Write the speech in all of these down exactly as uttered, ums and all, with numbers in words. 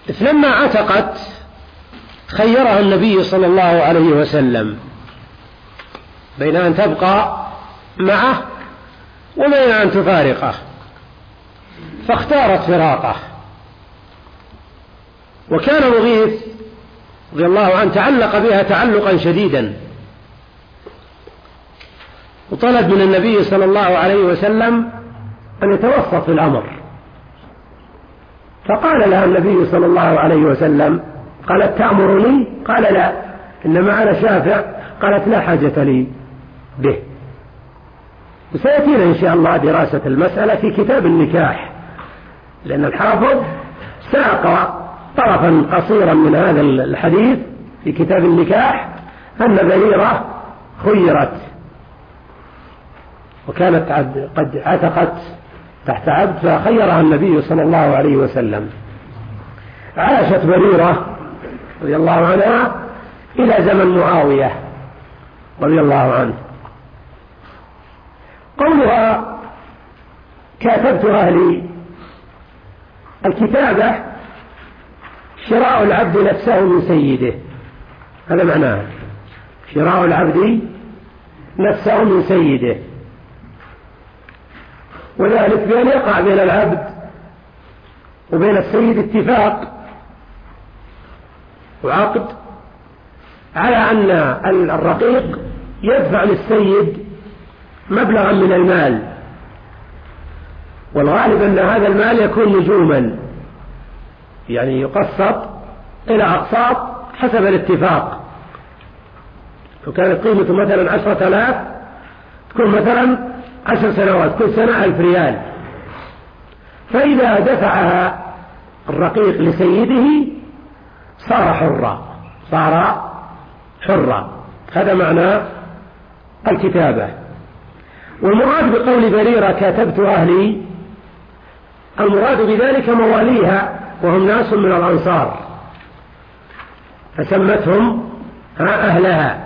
لما عتقت خيرها النبي صلى الله عليه وسلم بين أن تبقى معه وبين أن تفارقه، فاختارت فراقه. وكان مغيث رضي الله عنه تعلق بها تعلقا شديدا، وطلب من النبي صلى الله عليه وسلم أن يتوسط في الأمر، فقال لها النبي صلى الله عليه وسلم، قالت تأمرني؟ قال لا، إنما أنا شافع. قالت لا حاجة لي به. وسيأتينا إن شاء الله دراسة المسألة في كتاب النكاح، لأن الحافظ ساق طرفا قصيرا من هذا الحديث في كتاب النكاح، أن بريرة خيرت وكانت قد عتقت تحت عبد، فخيرها النبي صلى الله عليه وسلم. عاشت بريرة رضي الله عنها إلى زمن معاوية رضي الله عنه. قولها كاتبت أهلي، الكتابة شراء العبد نفسه من سيده، هذا معناه، شراء العبد نفسه من سيده، وذلك بأن يقع بين العبد وبين السيد اتفاق وعقد على أن الرقيق يدفع للسيد مبلغا من المال، والغالب أن هذا المال يكون نجوما، يعني يقسط إلى أقساط حسب الاتفاق. لو كانت قيمته مثلا عشرة آلاف تكون مثلا عشر سنوات، كل سنة ألف ريال. فإذا دفعها الرقيق لسيده صار حرا، صار حرا. هذا معنى الكتابة. والمراد بقول بريرة كاتبت أهلي، المراد بذلك مواليها، وهم ناس من الأنصار، فسمتهم أهلها.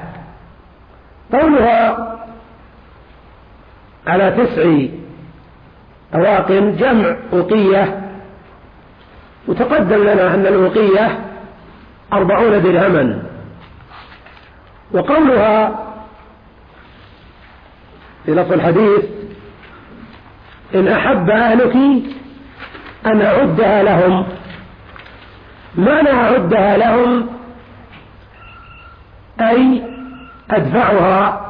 قولها على تسع أواق جمع أوقية، وتقدم لنا أن الأوقية أربعون درهما. وقولها في لفظ الحديث إن أحب أهلك أن أعدها لهم، معنى أعدها لهم أي أدفعها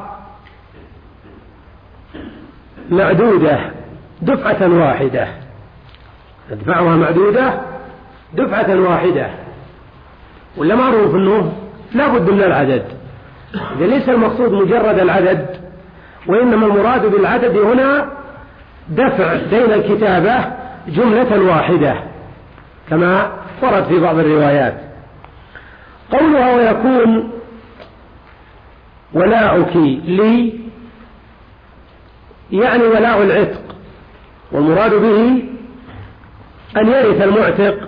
معدودة دفعة واحدة، أدفعها معدودة دفعة واحدة. ولا معروف أنه لا بد من العدد، إذا ليس المقصود مجرد العدد، وإنما المراد بالعدد هنا دفع دين الكتابة جملة واحدة كما ورد في بعض الروايات. قولها ويكون ولاؤك لي، يعني ولاء العتق، والمراد به أن يرث المعتق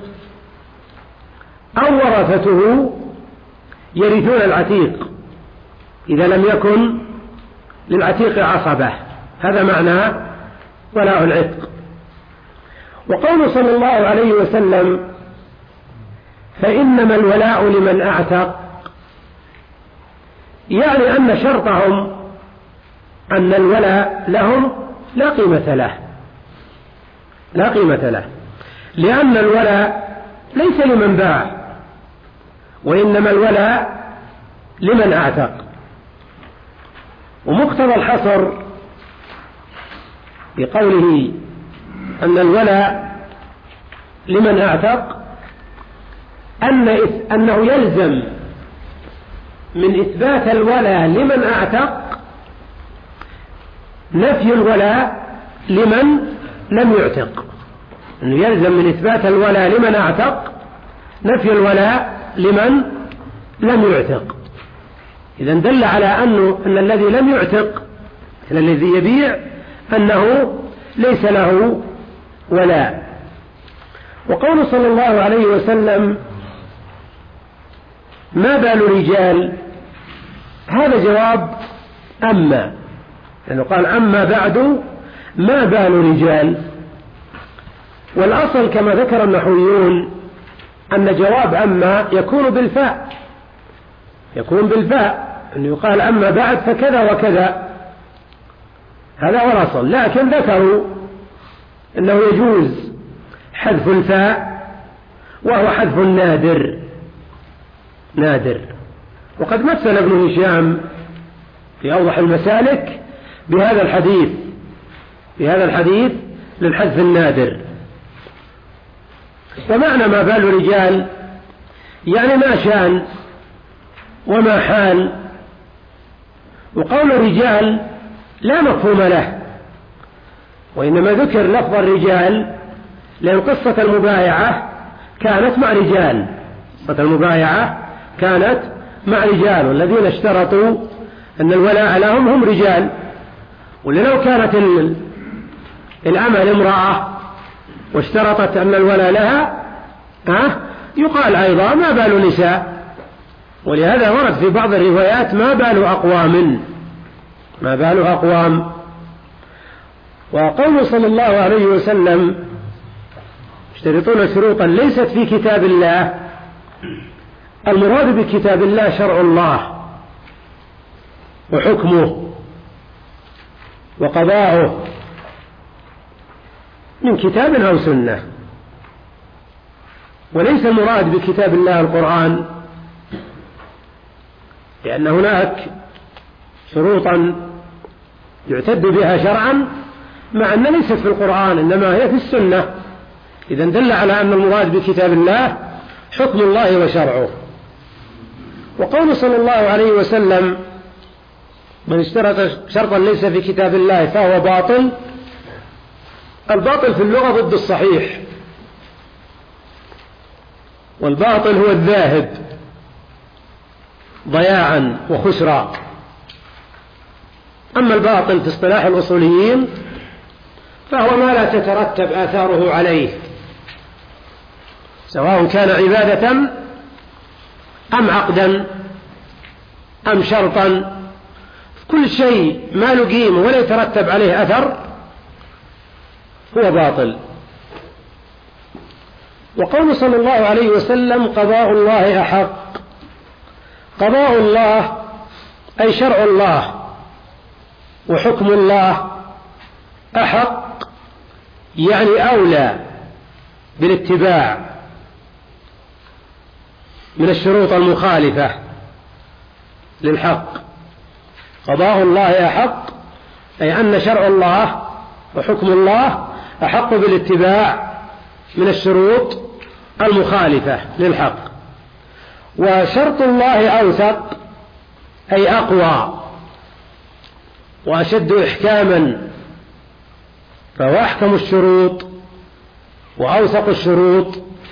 أو ورثته يرثون العتيق إذا لم يكن للعتيق عصبة، هذا معنى ولاء العتق. وقول صلى الله عليه وسلم فإنما الولاء لمن أعتق، يعني أن شرطهم أن الولاء لهم لا قيمة له، لا قيمة له، لأن الولاء ليس لمن باع، وإنما الولاء لمن أعتق. ومقتضى الحصر بقوله أن الولاء لمن أعتق أن أنه يلزم من إثبات الولاء لمن أعتق نفي الولاء لمن لم يعتق، أنه يلزم من إثبات الولاء لمن أعتق نفي الولاء لمن لم يعتق. إذن دل على أنه أن الذي لم يعتق الذي يبيع أنه ليس له ولاء. وقول صلى الله عليه وسلم ما بال رجال، هذا جواب أما، لأنه قال أما بعد ما بال رجال. والأصل كما ذكر النحويون أن جواب أما يكون بالفاء، يكون بالفاء، أن يقال أما بعد فكذا وكذا، هذا هو الأصل. لكن ذكروا أنه يجوز حذف الفاء وهو حذف نادر نادر، وقد مثل ابن هشام في أوضح المسالك بهذا الحديث بهذا الحديث للحذف النادر. ومعنى ما بال رجال يعني ما شان وما حال، وقول الرجال لا مفهوم له، وإنما ذكر لفظ الرجال لأن قصة المبايعة كانت مع رجال قصة المبايعة كانت مع رجال، والذين اشترطوا أن الولاء لهم هم رجال. ولو كانت الأمة امرأة واشترطت أن الولاء لها ها يقال أيضا ما بال نساء. ولهذا ورد في بعض الروايات ما بال أقوام ما بال أقوام. وقوله صلى الله عليه وسلم يشترطون شروطا ليست في كتاب الله، المراد بكتاب الله شرع الله وحكمه وقضاؤه من كتاب أو سنة، وليس المراد بكتاب الله القرآن، لأن هناك شروطا يعتد بها شرعا مع أن ليست في القرآن إنما هي في السنة، إذن دل على أن المراد بكتاب الله حكم الله وشرعه. وقول صلى الله عليه وسلم من اشترط شرطا ليس في كتاب الله فهو باطل، الباطل في اللغة ضد الصحيح، والباطل هو الذاهب ضياعا وخسرا. أما الباطل في اصطلاح الأصوليين فهو ما لا تترتب آثاره عليه، سواء كان عبادة أم عقدا أم شرطا، كل شيء ما له قيمة ولا يترتب عليه أثر هو باطل. وقول صلى الله عليه وسلم قضاء الله أحق، قضاء الله أي شرع الله وحكم الله أحق، يعني أولى بالاتباع من الشروط المخالفة للحق. قضاء الله أحق أي أن شرع الله وحكم الله أحق بالاتباع من الشروط المخالفة للحق. وشرط الله أوثق أي أقوى وأشد إحكاما، فهو أحكم الشروط وأوثق الشروط.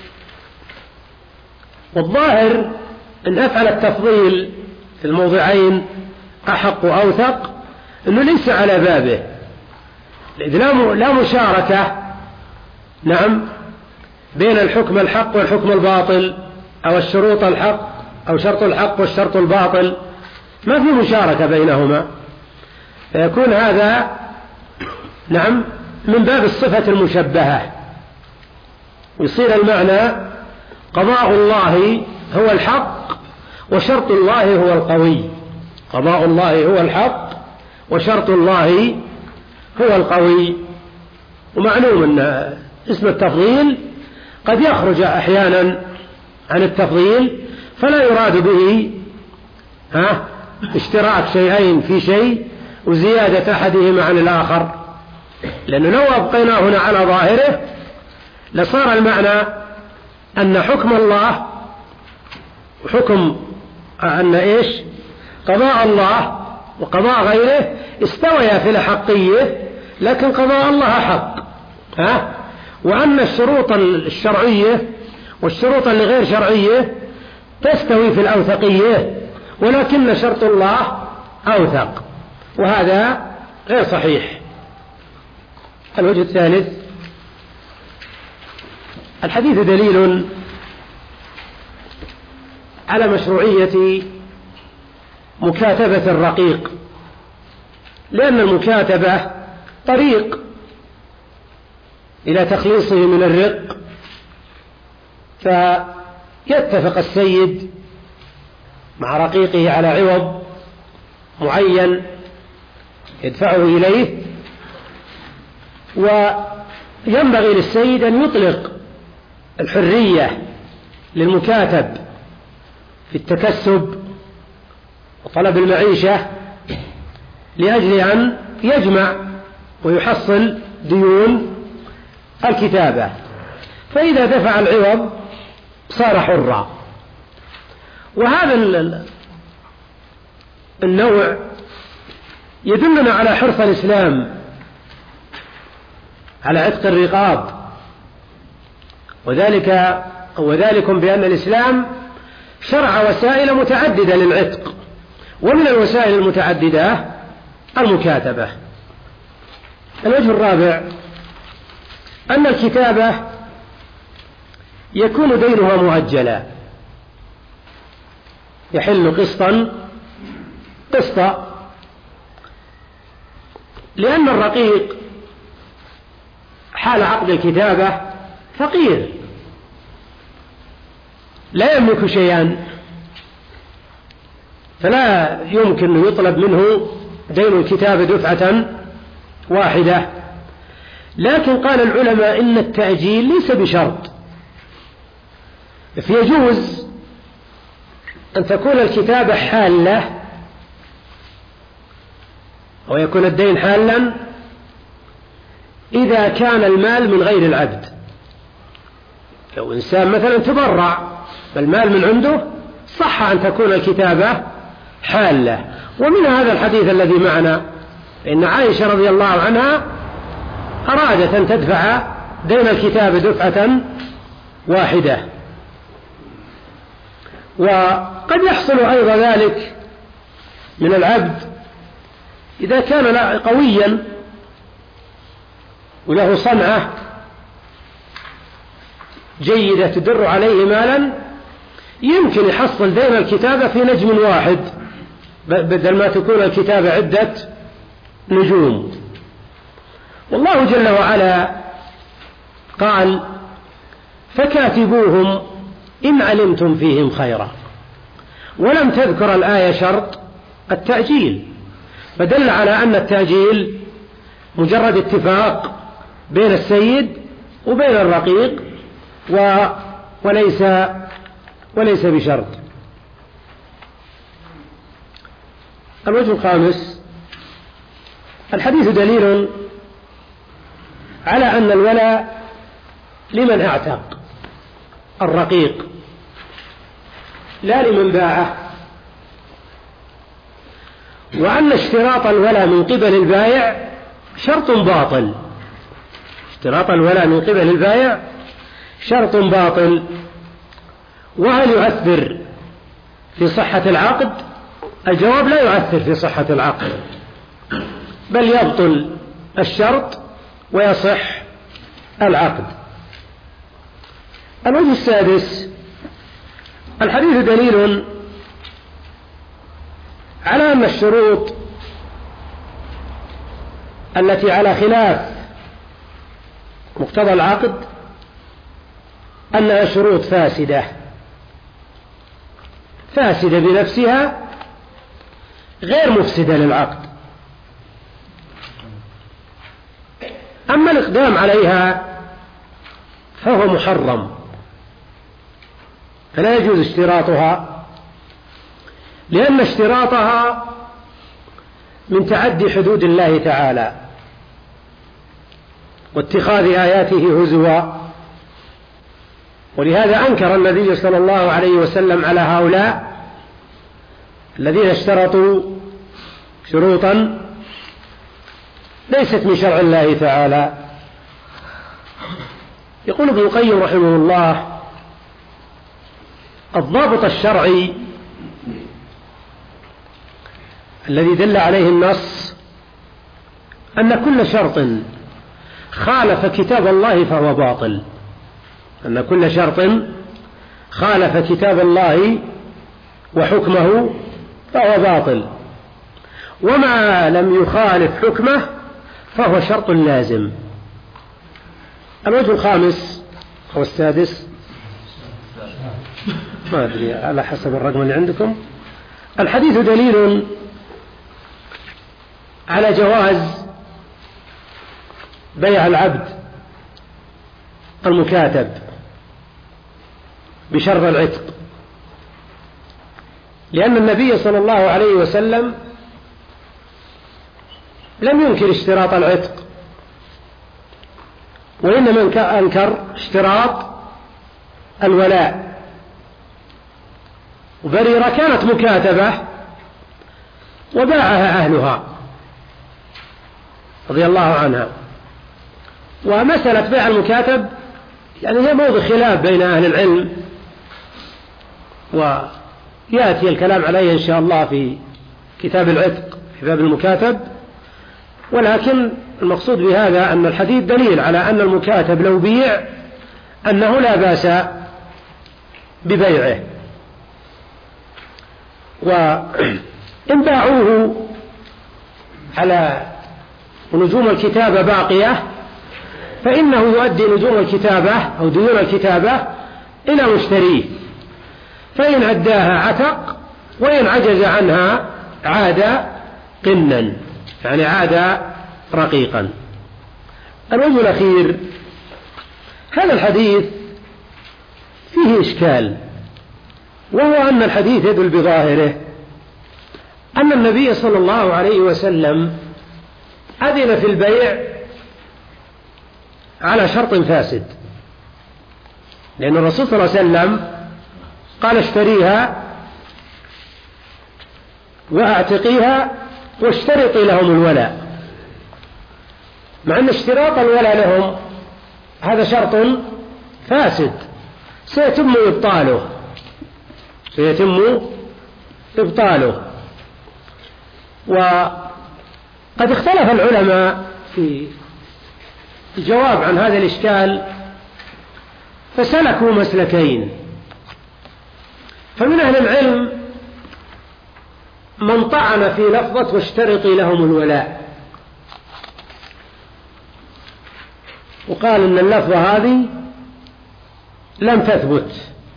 والظاهر أن أفعل التفضيل في الموضعين أحق وأوثق أنه ليس على بابه، إذ لا مشاركة نعم بين الحكم الحق والحكم الباطل، أو الشروط الحق أو شرط الحق والشرط الباطل، ما في مشاركة بينهما، فيكون هذا نعم من باب الصفة المشبهة، ويصير المعنى قضاء الله هو الحق وشرط الله هو القوي. قضاء الله هو الحق وشرط الله هو القوي. ومعلوم أن اسم التفضيل قد يخرج أحيانا عن التفضيل، فلا يراد به ها اشتراك شيئين في شيء وزيادة أحدهما عن الآخر، لأنه لو أبقيناه هنا على ظاهره لصار المعنى أن حكم الله وحكم أن إيش قضاء الله وقضاء غيره استويا في الحقية، لكن قضاء الله حق، ها وأن الشروط الشرعية والشروط اللي غير شرعية تستوي في الأوثقية، ولكن شرط الله أوثق، وهذا غير صحيح. الوجه الثالث، الحديث دليل على مشروعية مكاتبة الرقيق، لأن المكاتبة طريق إلى تخليصه من الرق، يتفق السيد مع رقيقه على عوض معين يدفعه إليه، وينبغي للسيد أن يطلق الحرية للمكاتب في التكسب وطلب المعيشة لأجل أن يجمع ويحصل ديون الكتابة، فإذا دفع العوض صار حرا. وهذا النوع يدلنا على حرص الإسلام على عتق الرقاب، وذلك وذلكم بأن الإسلام شرع وسائل متعددة للعتق، ومن الوسائل المتعددة المكاتبة. الوجه الرابع أن الكتابة يكون دينها مؤجلا، يحل قسطا قسطا، لأن الرقيق حال عقد الكتابة فقير لا يملك شيئا، فلا يمكن أن يطلب منه دين الكتابة دفعة واحدة. لكن قال العلماء إن التأجيل ليس بشرط، فيجوز أن تكون الكتابة حالة أو يكون الدين حالا إذا كان المال من غير العبد. لو إنسان مثلا تبرع بالمال من عنده صح أن تكون الكتابة حالة. ومن هذا الحديث الذي معنا إن عائشة رضي الله عنها أرادت أن تدفع دين الكتابة دفعة واحدة. وقد يحصل أيضا ذلك من العبد إذا كان قويا وله صنعة جيدة تدر عليه مالا، يمكن يحصل دين الكتابة في نجم واحد بدل ما تكون الكتابة عدة نجوم. والله جل وعلا قال فكاتبوهم إن علمتم فيهم خيرا، ولم تذكر الآية شرط التأجيل، فدل على أن التأجيل مجرد اتفاق بين السيد وبين الرقيق و... وليس وليس بشرط. الوجه الخامس الحديث دليل على أن الولاء لمن اعتق الرقيق لا لمن باعه، وأن اشتراط الولاء من قبل البائع شرط باطل. اشتراط الولاء من قبل البائع شرط باطل. وهل يؤثر في صحة العقد؟ الجواب لا يؤثر في صحة العقد، بل يبطل الشرط ويصح العقد. الوجه السادس الحديث دليل على أن الشروط التي على خلاف مقتضى العقد أنها شروط فاسدة فاسدة بنفسها غير مفسدة للعقد. أما الإقدام عليها فهو محرم، فلا يجوز اشتراطها، لأن اشتراطها من تعدي حدود الله تعالى واتخاذ آياته هزوا. ولهذا أنكر النبي صلى الله عليه وسلم على هؤلاء الذين اشترطوا شروطا ليست من شرع الله تعالى. يقول ابن القيم رحمه الله الضابط الشرعي الذي دل عليه النص أن كل شرط خالف كتاب الله فهو باطل، أن كل شرط خالف كتاب الله وحكمه فهو باطل، وما لم يخالف حكمه فهو شرط لازم. الوجه الخامس أو السادس ما أدري على حسب الرقم اللي عندكم. الحديث دليل على جواز بيع العبد المكاتب بشرط العتق، لأن النبي صلى الله عليه وسلم لم ينكر اشتراط العتق، وإنما أنكر اشتراط الولاء. وبريرة كانت مكاتبة وباعها أهلها رضي الله عنها. ومسألة بيع المكاتب يعني هي موضع خلاف بين أهل العلم، ويأتي الكلام عليه إن شاء الله في كتاب العتق في باب المكاتب. ولكن المقصود بهذا أن الحديث دليل على أن المكاتب لو بيع أنه لا بأس ببيعه، وإن باعوه على نجوم الكتابة باقية فإنه يؤدي نجوم الكتابة أو ديون الكتابة إلى مشتريه، فإن أداها عتق، وإن عجز عنها عاد قنا، يعني عاد رقيقا. الوجه الأخير، هذا الحديث فيه إشكال، وهو أن الحديث يدل بظاهره أن النبي صلى الله عليه وسلم أذن في البيع على شرط فاسد، لأن الرسول صلى الله عليه وسلم قال اشتريها وأعتقيها واشترطي لهم الولاء، مع أن اشتراط الولاء لهم هذا شرط فاسد سيتم إبطاله سيتم إبطاله. وقد اختلف العلماء في الجواب عن هذا الإشكال، فسلكوا مسلكين. فمن أهل العلم من طعن في لفظة واشترطي لهم الولاء، وقال إن اللفظة هذه لم تثبت،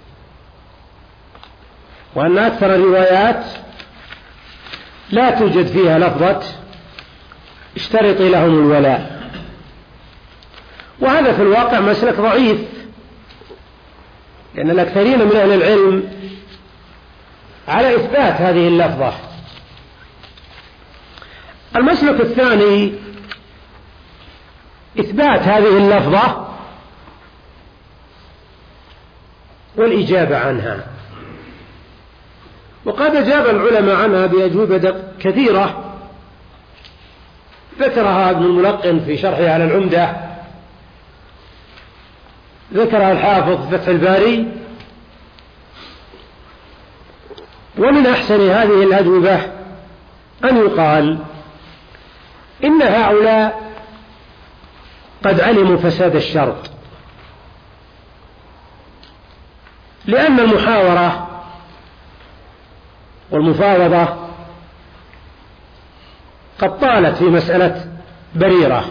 وأن أكثر الروايات لا توجد فيها لفظة اشترطي لهم الولاء. وهذا في الواقع مسلك ضعيف، لأن الأكثرين من أهل العلم على إثبات هذه اللفظة. المسلك الثاني إثبات هذه اللفظة والإجابة عنها، وقد أجاب العلماء عنها بأجوبة كثيرة ذكرها ابن الملقن في شرحه على العمدة، ذكرها الحافظ في فتح الباري. ومن أحسن هذه الأجوبة أن يقال إن هؤلاء قد علموا فساد الشرط، لأن المحاورة والمفاوضة قد طالت في مسألة بريرة،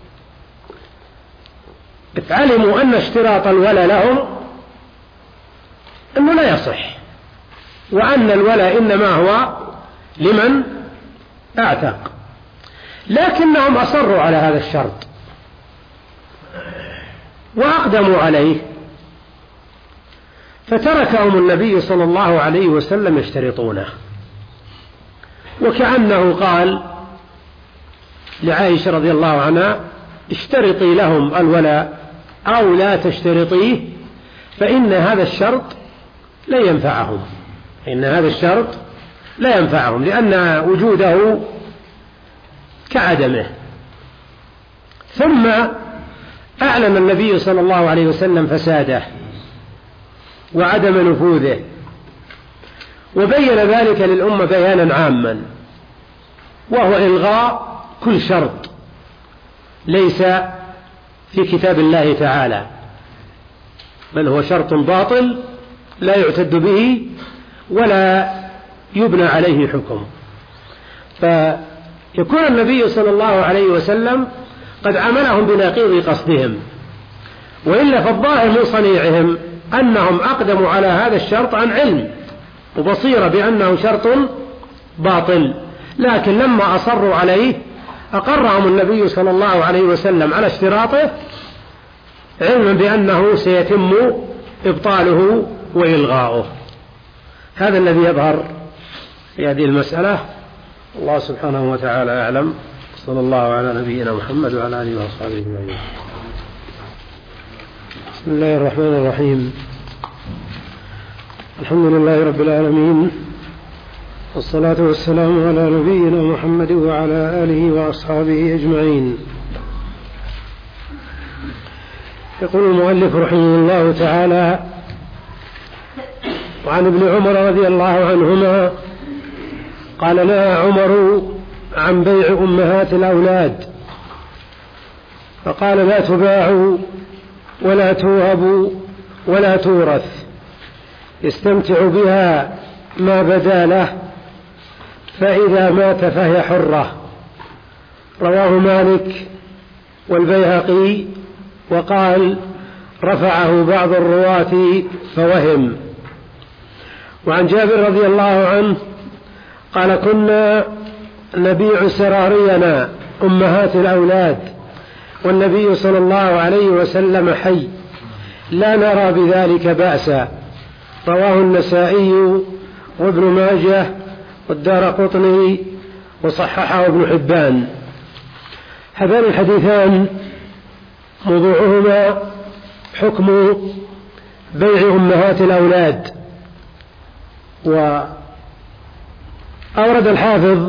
علموا أن اشتراط الولاء لهم أنه لا يصح، وأن الولاء إنما هو لمن اعتق، لكنهم أصروا على هذا الشرط وأقدموا عليه، فتركهم النبي صلى الله عليه وسلم يشترطونه، وكأنه قال لعائشة رضي الله عنها اشترطي لهم الولاء أو لا تشترطيه، فإن هذا الشرط لا ينفعهم إن هذا الشرط لا ينفعهم لأن وجوده كعدمه. ثم أعلن النبي صلى الله عليه وسلم فساده وعدم نفوذه، وبين ذلك للأمة بيانا عاما، وهو إلغاء كل شرط ليس في كتاب الله تعالى، بل هو شرط باطل لا يعتد به ولا يبنى عليه حكم. فيكون النبي صلى الله عليه وسلم قد عملهم بنقيض قصدهم، وإلا فالظاهر من صنيعهم أنهم أقدموا على هذا الشرط عن علم وبصيرة بأنه شرط باطل، لكن لما أصروا عليه أقرهم النبي صلى الله عليه وسلم على اشتراطه علما بأنه سيتم إبطاله وإلغاؤه. هذا الذي يظهر في هذه المسألة. الله سبحانه وتعالى أعلم. صلى الله على نبينا محمد وعلى آله وأصحابه أجمعين. بسم الله الرحمن الرحيم. الحمد لله رب العالمين، والصلاة والسلام على نبينا محمد وعلى آله وأصحابه أجمعين. يقول المؤلف رحمه الله تعالى: وعن ابن عمر رضي الله عنهما قال: نهى عمر عن بيع أمهات الأولاد، فقال: لا تباع ولا توهب ولا تورث، يستمتع بها ما بدا له، فإذا مات فهي حرة. رواه مالك والبيهقي، وقال: رفعه بعض الرواة فوهم. وعن جابر رضي الله عنه قال: كنا نبيع سرارينا أمهات الأولاد والنبي صلى الله عليه وسلم حي، لا نرى بذلك بأسا. رواه النسائي وابن ماجه والدارقطني وصححه ابن حبان. هذان الحديثان موضوعهما حكم بيع أمهات الأولاد. وأورد الحافظ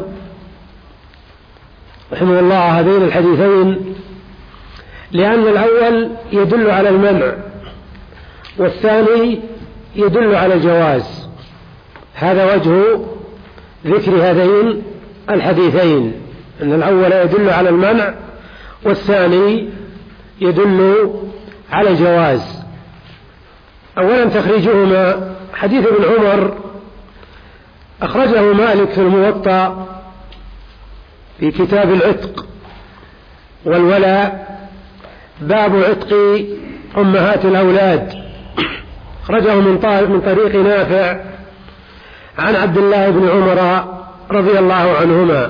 رحمه الله هذين الحديثين لأن الأول يدل على المنع والثاني يدل على الجواز. هذا وجه ذكر هذين الحديثين، أن الأول يدل على المنع والثاني يدل على الجواز. أولا تخريجهما: حديث ابن عمر أخرجه مالك في الموطأ في كتاب العتق والولاء، باب عتق أمهات الأولاد، أخرجه من طريق نافع عن عبد الله بن عمر رضي الله عنهما.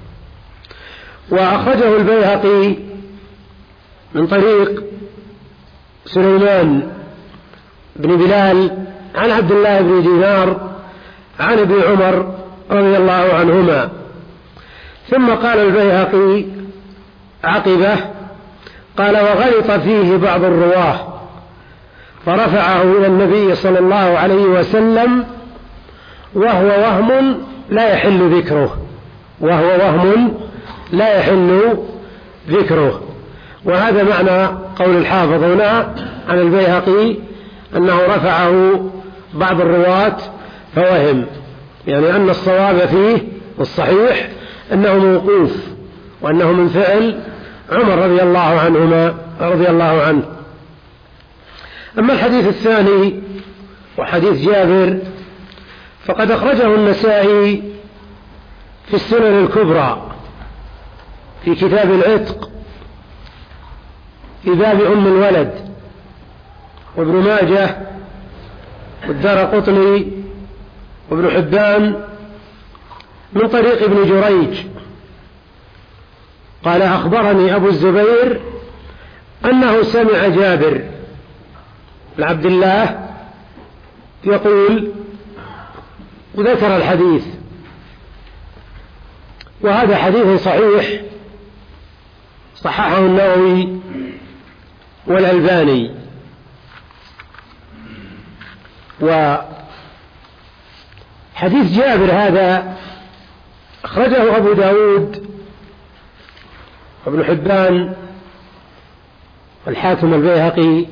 وأخرجه البيهقي من طريق سليمان بن بلال عن عبد الله بن دينار عن ابن عمر رضي الله عنهما. ثم قال البيهقي عقبه: قال: وغلط فيه بعض الرواه فرفعه إلى النبي صلى الله عليه وسلم، وهو وهم لا يحل ذكره وهو وهم لا يحل ذكره. وهذا معنى قول الحافظ هنا عن البيهقي، أنه رفعه بعض الرواة فوهم، يعني أن الصواب فيه والصحيح أنه موقوف، وأنه من فعل عمر رضي الله عنهما رضي الله عنه. أما الحديث الثاني وحديث جابر فقد أخرجه النسائي في السنن الكبرى في كتاب العتق في باب أم الولد، وابن ماجه والدارقطني وابن حبان من طريق ابن جريج قال: أخبرني أبو الزبير أنه سمع جابر بن عبد الله يقول، وذكر الحديث. وهذا حديث صحيح صححه النووي والألباني. وحديث جابر هذا أخرجه أبو داود وابن حبان والحاكم البيهقي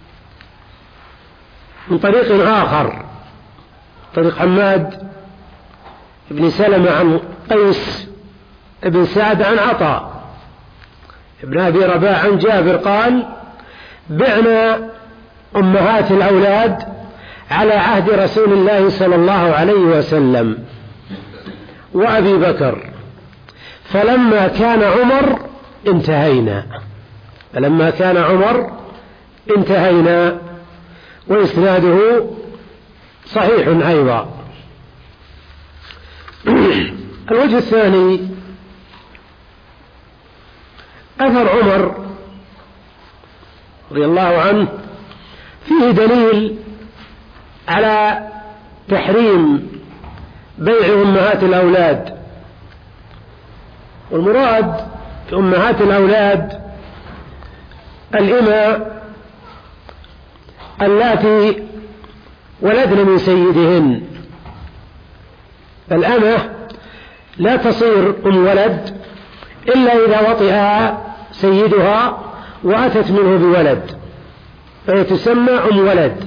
من طريق آخر، طريق حماد بن سلمة عن قيس بن سعد عن عطاء ابن أبي رباح عن جابر قال: بعنا أمهات الأولاد على عهد رسول الله صلى الله عليه وسلم وأبي بكر، فلما كان عمر انتهينا فلما كان عمر انتهينا وإسناده صحيح أيضا. الوجه الثاني أثر عمر رضي الله عنه فيه دليل على تحريم بيع أمهات الأولاد، والمراد أمهات الأولاد الإماء اللاتي ولدن من سيدهن. الأمة لا تصير أم ولد إلا إذا وطئها سيدها وأتت منه بولد، فهي تسمى أم ولد.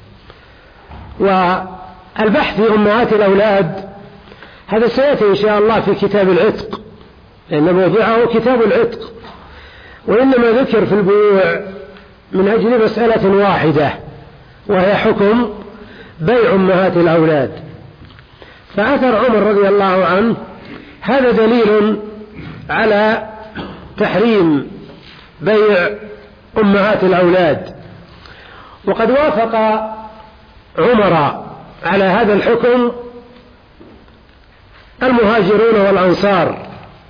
والبحث في أمهات الأولاد هذا سيأتي إن شاء الله في كتاب العتق، لأن موضوعه كتاب العتق، وإنما ذكر في البيوع من أجل مسألة واحدة وهي حكم بيع أمهات الأولاد. فأثر عمر رضي الله عنه هذا دليل على تحريم بيع أمهات الأولاد، وقد وافق عمر على هذا الحكم المهاجرون والأنصار.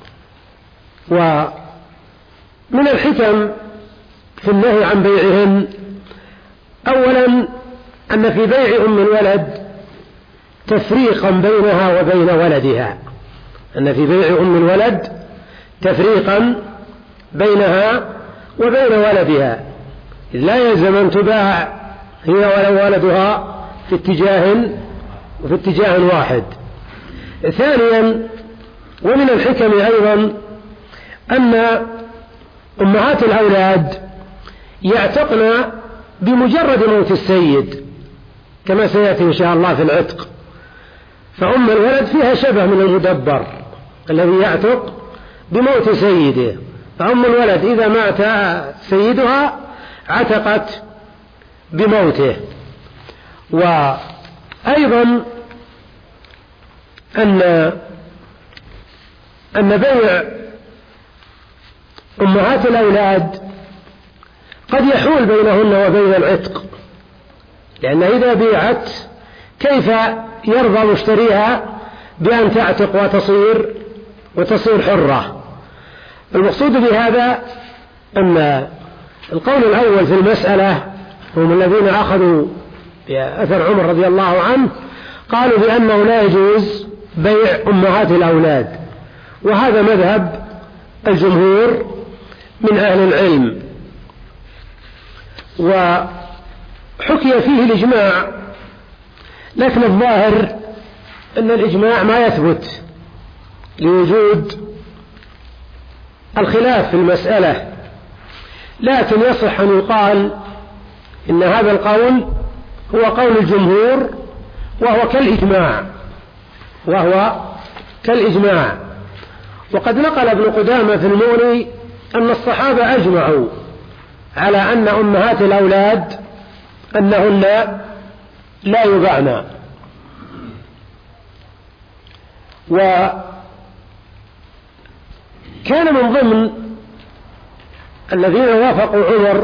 ومن الحكم في النهي عن بيعهن أولا أن في بيع أم الولد تفريقا بينها وبين ولدها، أن في بيع أم الولد تفريقا بينها وبين ولدها، لا يلزم أن تباع هي ولو ولدها في اتجاه وفي اتجاه واحد. ثانيا ومن الحكم أيضا أن أمهات الأولاد يعتقن بمجرد موت السيد كما سيأتي إن شاء الله في العتق، فأم الولد فيها شبه من المدبر الذي يعتق بموت سيده، فأم الولد إذا مات سيدها عتقت بموته. وأيضا أن أن بيع أمهات الأولاد قد يحول بينهن وبين العتق، لأن إذا بيعت كيف يرضى مشتريها بأن تعتق وتصير وتصير حرة؟ المقصود بهذا أن القول الأول في المسألة هم الذين أخذوا بأثر عمر رضي الله عنه قالوا بأنه لا يجوز بيع أمهات الأولاد، وهذا مذهب الجمهور من أهل العلم. وحكي فيه الإجماع، لكن الظاهر أن الإجماع ما يثبت لوجود الخلاف في المسألة، لكن يصح أن يقال إن هذا القول هو قول الجمهور وهو كالإجماع وهو كالإجماع. وقد نقل ابن قدامة في المغني أن الصحابة أجمعوا على أن أمهات الأولاد أنهن لا يباعن. وكان من ضمن الذين وافقوا عمر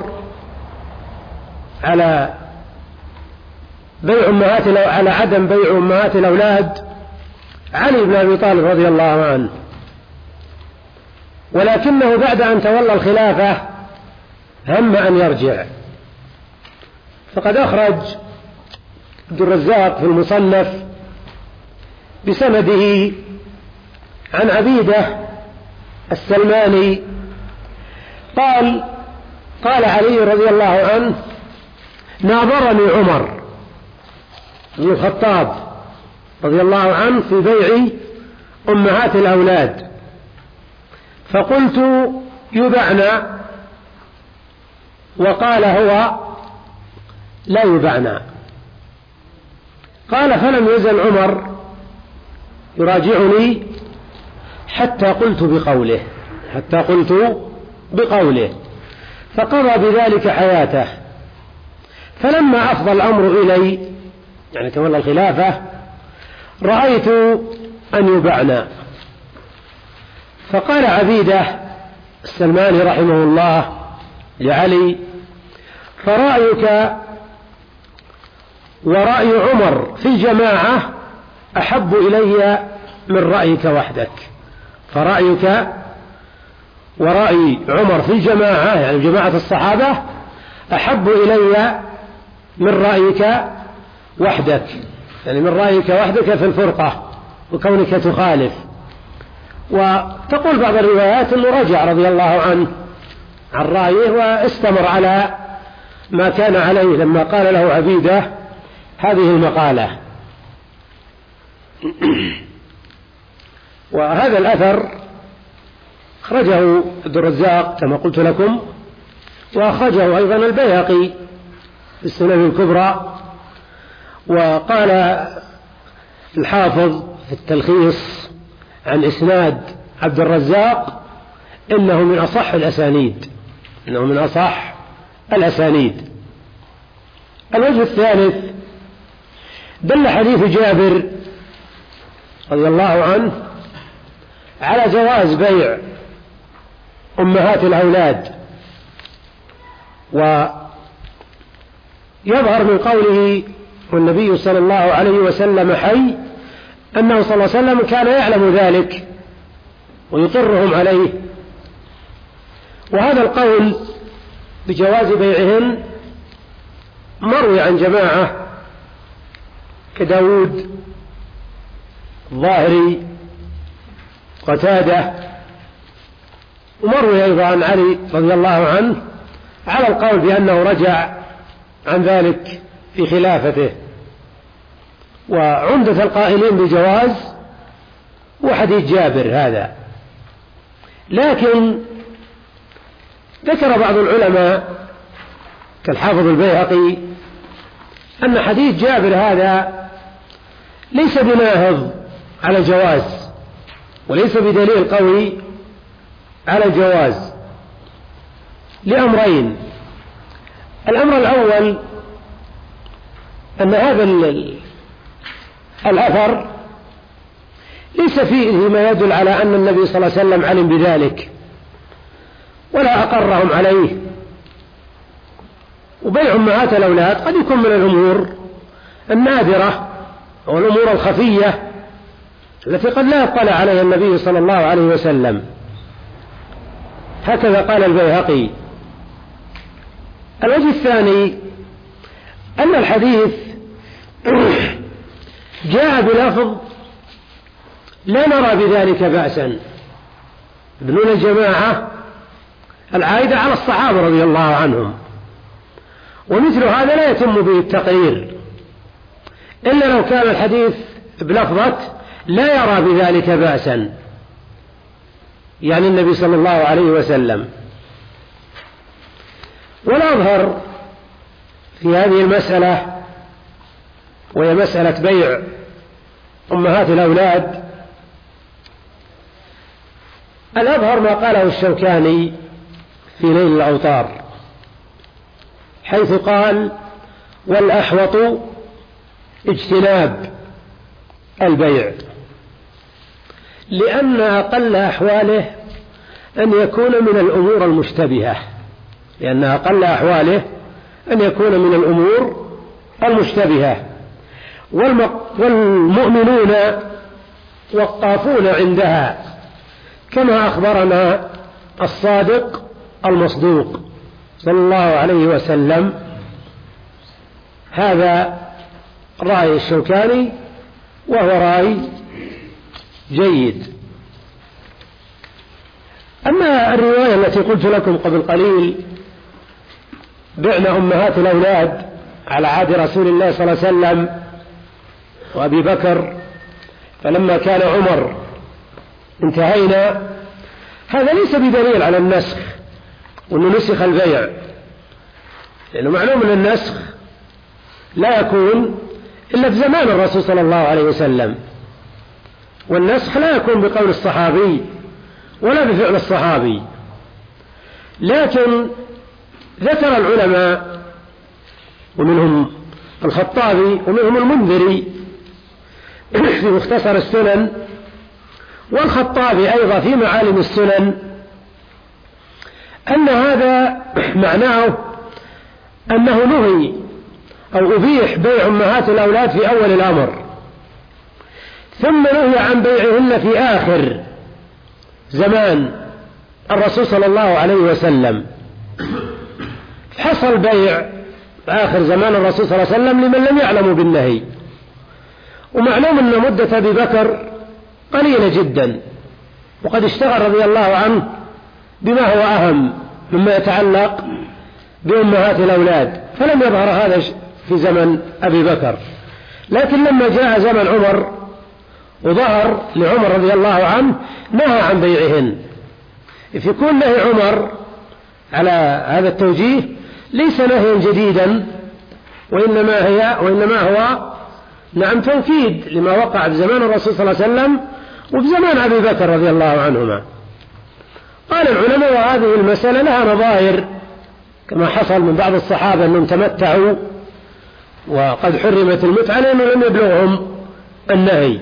على بيع أمهات على عدم بيع أمهات الأولاد علي بن أبي طالب رضي الله عنه، ولكنه بعد أن تولى الخلافة هم أن يرجع، فقد أخرج عبد الرزاق في المصنف بسنده عن عبيدة السلماني قال قال علي رضي الله عنه ناظرني عمر بن الخطاب رضي الله عنه في بيع أمهات الأولاد، فقلت يبعن، وقال هو لا يبعن. قال فلم يزل عمر يراجعني حتى قلت بقوله حتى قلت بقوله فقضى بذلك حياته. فلما أفضى الأمر إلي يعني تولى الخلافة رأيت أن يبعن. فقال عبيدة السلماني رحمه الله لعلي فرأيك ورأي عمر في الجماعة أحب إلي من رأيك وحدك. فرأيك ورأي عمر في الجماعة يعني جماعة الصحابة أحب إلي من رأيك وحدك، يعني من رأيك وحدك في الفرقة وكونك تخالف. وتقول بعض الروايات أنه رجع رضي الله عنه عن رأيه واستمر على ما كان عليه لما قال له عبيدة هذه المقالة. وهذا الأثر أخرجه عبد الرزاق كما قلت لكم، وأخرجه أيضا البيهقي في السنن الكبرى. وقال الحافظ في التلخيص عن إسناد عبد الرزاق إنه من أصح الأسانيد، إنه من أصح الأسانيد. الوجه الثالث دل حديث جابر رضي الله عنه على جواز بيع أمهات الأولاد، ويظهر من قوله والنبي صلى الله عليه وسلم حي أنه صلى الله عليه وسلم كان يعلم ذلك ويقرهم عليه. وهذا القول بجواز بيعهن مروي عن جماعة كداود الظاهري قتادة، ومروي أيضا عن علي رضي الله عنه على القول بأنه رجع عن ذلك في خلافته. وعمدة القائلين بجواز وحديث جابر هذا. لكن ذكر بعض العلماء كالحافظ البيهقي أن حديث جابر هذا ليس بناهض على الجواز وليس بدليل قوي على الجواز لأمرين. الأمر الأول أن هذا الأثر ليس فيه ما يدل على أن النبي صلى الله عليه وسلم علم بذلك ولا أقرهم عليه. وبيع أمهات الأولاد قد يكون من الأمور النادرة أو الأمور الخفية التي قد لا يطلع عليها النبي صلى الله عليه وسلم. هكذا قال البيهقي. الوجه الثاني أن الحديث جاء بلفظ لا نرى بذلك بأسا، ابنون الجماعة العائدة على الصحابة رضي الله عنهم، ومثل هذا لا يتم به التقرير إلا لو كان الحديث بلفظة لا يرى بذلك بأسا، يعني النبي صلى الله عليه وسلم. والأظهر في هذه المسألة وهي مسألة بيع أمهات الأولاد، الأظهر ما قاله الشوكاني في نيل الأوطار حيث قال والأحوط اجتناب البيع، لأن أقل أحواله أن يكون من الأمور المشتبهة، لأن أقل أحواله أن يكون من الأمور المشتبهة. والمؤمنون وقافون عندها كما أخبرنا الصادق المصدوق صلى الله عليه وسلم. هذا رأي الشوكاني وهو رأي جيد. أما الرواية التي قلت لكم قبل قليل بعنا أمهات الأولاد على عهد رسول الله صلى الله عليه وسلم وأبي بكر فلما كان عمر انتهينا، هذا ليس بدليل على النسخ وأنه نسخ البيع، لأنه معلوم أن النسخ لا يكون إلا في زمان الرسول صلى الله عليه وسلم، والنسخ لا يكون بقول الصحابي ولا بفعل الصحابي. لكن ذكر العلماء ومنهم الخطابي ومنهم المنذري في مختصر السنن والخطابي أيضا في معالم السنن أن هذا معناه أنه نهي أو أبيح بيع أمهات الأولاد في أول الأمر، ثم نهي عن بيعهن في آخر زمان الرسول صلى الله عليه وسلم. حصل بيع في آخر زمان الرسول صلى الله عليه وسلم لمن لم يعلموا بالنهي، ومعلوم أن مدة أبي بكر قليلة جدا، وقد اشتغل رضي الله عنه بما هو أهم مما يتعلق بأمهات الأولاد، فلم يظهر هذا في زمن أبي بكر. لكن لما جاء زمن عمر وظهر لعمر رضي الله عنه نهى عن بيعهن. في كل نهي عمر على هذا التوجيه ليس نهيا جديدا، وإنما هي وإنما هو نعم توكيد لما وقع في زمان الرسول صلى الله عليه وسلم وفي زمان أبي بكر رضي الله عنهما. قال العلماء وهذه المسألة لها نظائر، كما حصل من بعض الصحابة أنهم تمتعوا وقد حرمت المتعة لأنه لم يبلغهم النهي،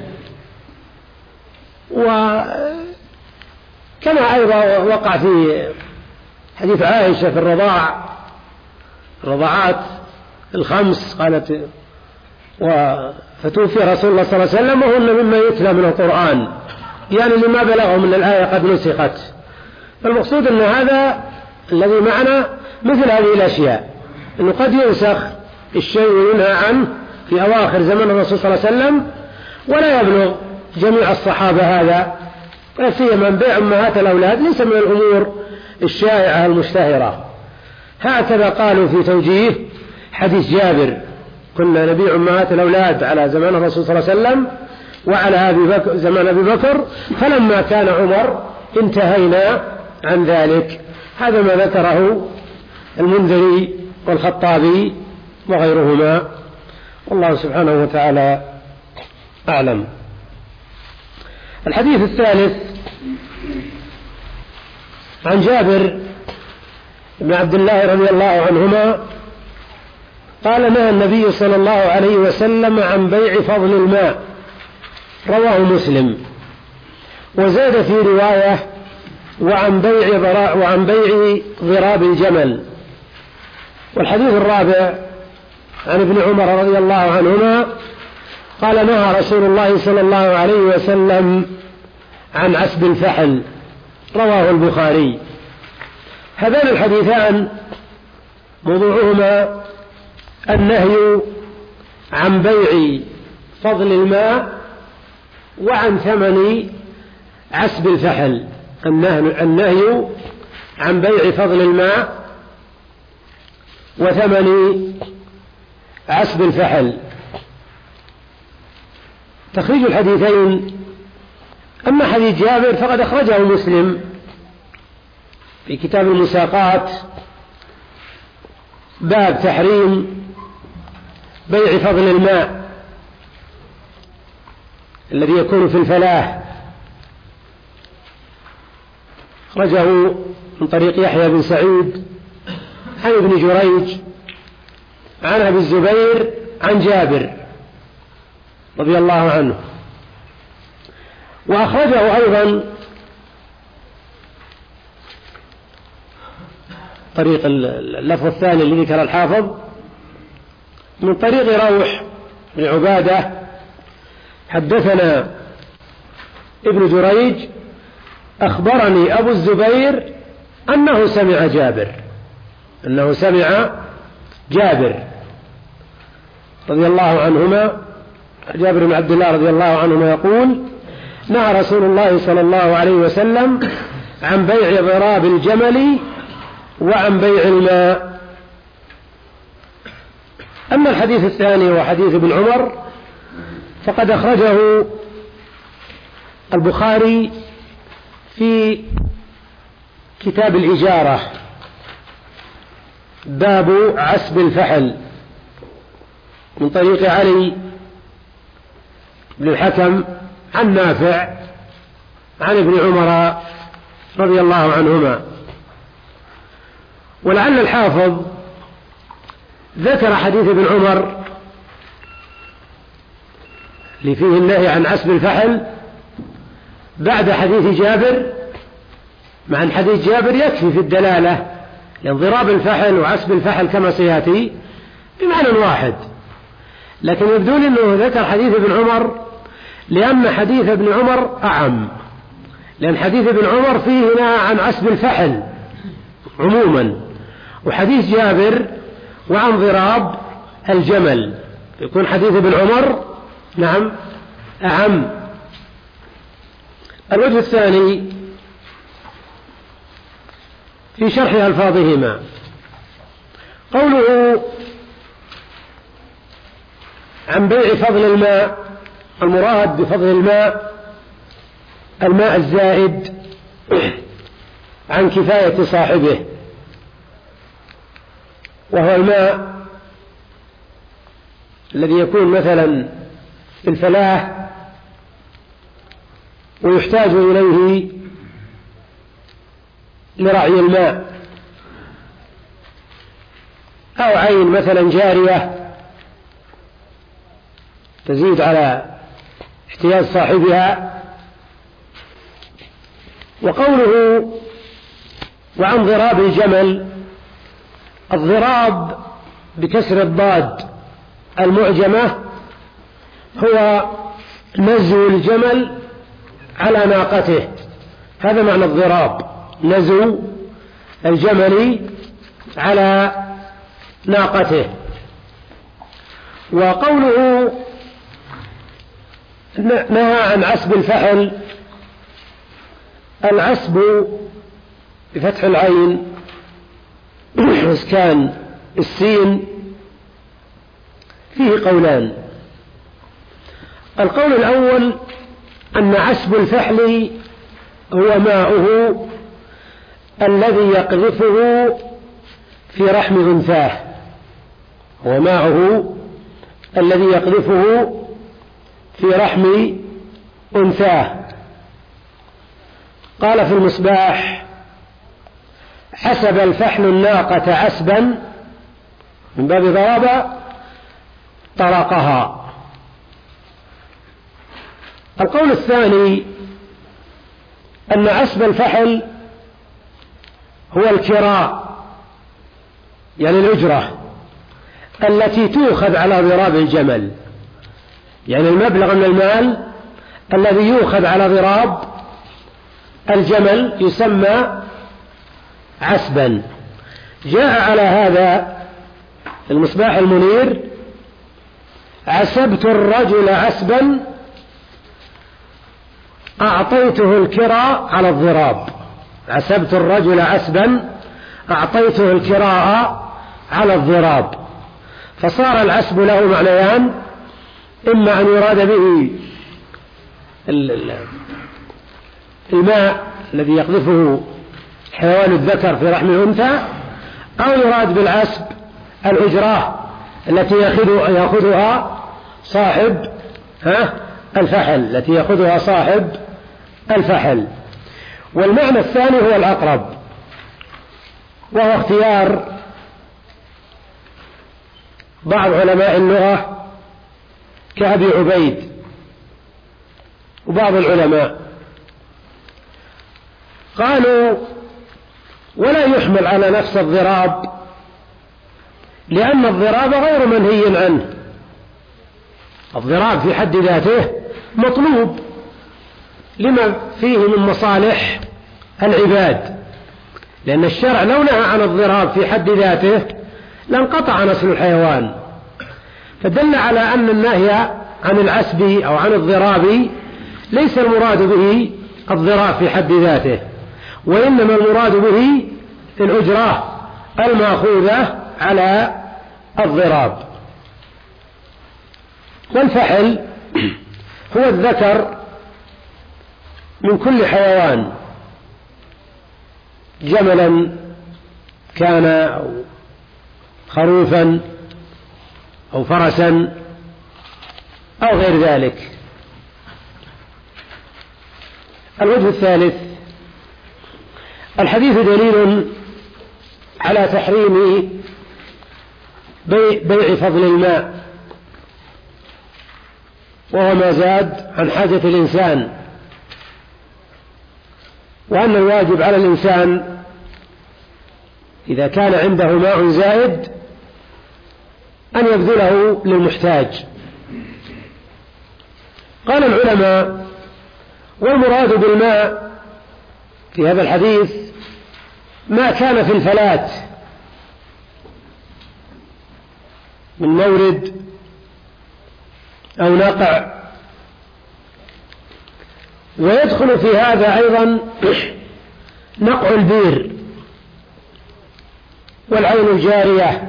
وكما أيضا وقع في حديث عائشة في الرضاع الرضاعات الخمس، قالت فتوفي رسول الله صلى الله عليه وسلم وهن مما يتلى من القرآن، يعني لما بلغهم من الآية قد نسخت. فالمقصود أن هذا الذي معنا مثل هذه الأشياء، أنه قد ينسخ الشيء وينهى عنه في أواخر زمن الرسول صلى الله عليه وسلم ولا يبلغ جميع الصحابة هذا، سيما بيع أمهات الأولاد ليس من الأمور الشائعة المشتهرة. هكذا قالوا في توجيه حديث جابر: كنا نبيع أمهات الأولاد على زمان الرسول صلى الله عليه وسلم وعلى أبي بكر زمان أبي بكر، فلما كان عمر انتهينا عن ذلك. هذا ما ذكره المنذري والخطابي وغيرهما، والله سبحانه وتعالى أعلم. الحديث الثالث عن جابر بن عبد الله رضي الله عنهما قال: نهى النبي صلى الله عليه وسلم عن بيع فضل الماء، رواه مسلم. وزاد في رواية: وعن بيع وعن بيع ضراب الجمل. والحديث الرابع عن ابن عمر رضي الله عنهما قال: نهى رسول الله صلى الله عليه وسلم عن عسب الفحل، رواه البخاري. هذان الحديثان موضوعهما النهي عن بيع فضل الماء وعن ثمن عسب الفحل. النهي عن بيع فضل الماء وثمن عسب الفحل. تخريج الحديثين: أما حديث جابر فقد أخرجه مسلم في كتاب المساقات، باب تحريم بيع فضل الماء الذي يكون في الفلاح، أخرجه من طريق يحيى بن سعيد عن ابن جريج عن أبي الزبير عن جابر رضي الله عنه. وأخرجه أيضا طريق اللفظ الثاني الذي ذكر الحافظ من طريق روح بن عبادة: حدثنا ابن جريج أخبرني أبو الزبير أنه سمع جابر أنه سمع جابر رضي الله عنهما جابر بن عبد الله رضي الله عنهما يقول: نهى رسول الله صلى الله عليه وسلم عن بيع ضراب الجمل وعن بيع الماء. أما الحديث الثاني وحديث ابن عمر فقد أخرجه البخاري في كتاب الإجارة، باب عسب الفحل، من طريق علي بن الحكم عن نافع عن ابن عمر رضي الله عنهما. ولعل الحافظ ذكر حديث ابن عمر اللي فيه النهي عن عسب الفحل بعد حديث جابر، مع أن حديث جابر يكفي في الدلالة، لأن ضراب الفحل وعسب الفحل كما سيأتي بمعنى واحد، لكن يبدو لي أنه ذكر حديث ابن عمر لأن حديث ابن عمر أعم، لأن حديث ابن عمر فيه نهى عن عسب الفحل عموما، وحديث جابر وعن ضراب الجمل، يكون حديث ابن عمر نعم أعم. الوجه الثاني في شرح ألفاظهما قوله عن بيع فضل الماء، المراد بفضل الماء الماء الزائد عن كفاية صاحبه، وهو الماء الذي يكون مثلا في الفلاح ويحتاج إليه لرعي الماء، أو عين مثلا جارية تزيد على احتياج صاحبها. وقوله وعن ضراب الجمل، الضراب بكسر الضاد المعجمة هو نزو الجمل على ناقته، هذا معنى الضراب، نزو الجمل على ناقته. وقوله نهى عن عسب الفحل، العسب بفتح العين وإسكان السين فيه قولان. القول الأول أن عسب الفحل هو ماؤه الذي يقذفه في رحم أنثاه، هو ماؤه الذي يقذفه في رحم أنثاه. قال في المصباح حسب الفحل الناقة عسبا من باب ضرب طرقها. القول الثاني أن عسب الفحل هو الكراء، يعني الأجرة التي تؤخذ على ضراب الجمل، يعني المبلغ من المال الذي يؤخذ على ضراب الجمل يسمى عسبا. جاء على هذا المصباح المنير عسبت الرجل عسبا أعطيته الكراء على الضراب، عسبت الرجل عسبا أعطيته الكراء على الضراب. فصار العسب له معنيان، إما أن يراد به الماء الذي يقذفه حيوان الذكر في رحم الأنثى، أو يراد بالعسب الأجرة التي يأخذها صاحب ها الفحل، التي يأخذها صاحب الفحل. والمعنى الثاني هو الأقرب، وهو اختيار بعض علماء اللغة كأبي عبيد وبعض العلماء، قالوا ولا يحمل على نفس الضراب، لأن الضراب غير منهي عنه. الضراب في حد ذاته مطلوب لما فيه من مصالح العباد، لأن الشرع لو نهى عن الضراب في حد ذاته لانقطع نسل الحيوان، فدل على أن النهي عن العسب أو عن الضراب ليس المراد به الضراب في حد ذاته، وإنما المراد به الأجرة المأخوذة على الضراب. والفحل هو الذكر من كل حيوان، جملا كان أو خروفا أو فرسا أو غير ذلك. الوجه الثالث، الحديث دليل على تحريم بيع فضل الماء، وهو ما زاد عن حاجة الإنسان، وأن الواجب على الإنسان إذا كان عنده ماء زائد أن يبذله للمحتاج. قال العلماء: والمراد بالماء في هذا الحديث ما كان في الفلات من مورد أو نقع، ويدخل في هذا أيضا نقع البير والعين الجارية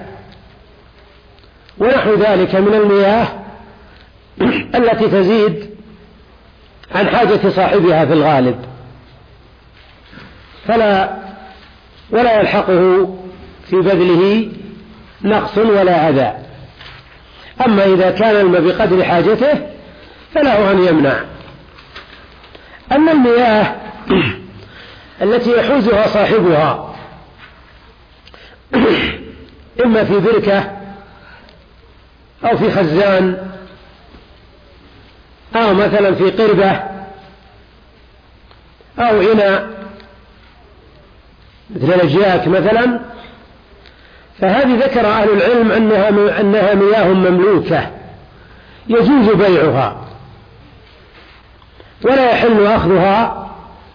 ونحو ذلك من المياه التي تزيد عن حاجة صاحبها في الغالب، فلا ولا يلحقه في بذله نقص ولا أذى. أما إذا كان الماء بقدر حاجته فله أن يمنع. أما المياه التي يحوزها صاحبها إما في بركة أو في خزان أو مثلا في قربة أو إناء مثل الأجياك مثلا، فهذه ذكر أهل العلم أنها, أنها مياه مملوكة يجوز بيعها ولا يحل أخذها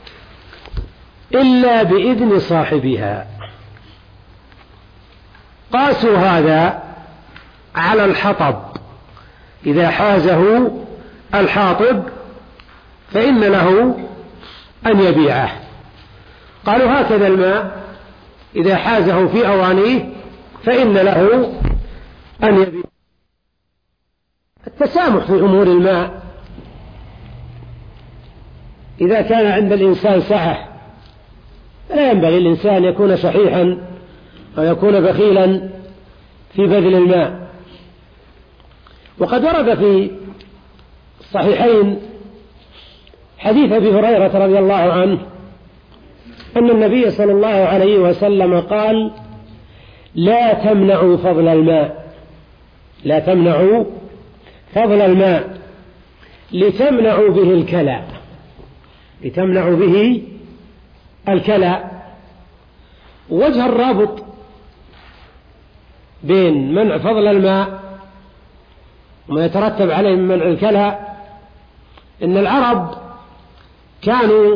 إلا بإذن صاحبها. قاسوا هذا على الحطب، إذا حازه الحاطب فإن له أن يبيعه. قالوا هكذا الماء إذا حازه في أوانيه فإن له أن يبيعه. التسامح في أمور الماء إذا كان عند الإنسان سعة، لا ينبغي الإنسان يكون شحيحا أو يكون بخيلا في بذل الماء. وقد ورد في الصحيحين حديث أبي هريرة رضي الله عنه أن النبي صلى الله عليه وسلم قال: لا تمنعوا فضل الماء لا تمنعوا فضل الماء لتمنعوا به الكلى لتمنعوا به الكلى. وجه الرابط بين منع فضل الماء وما يترتب عليه من منع الكلى إن العرب كانوا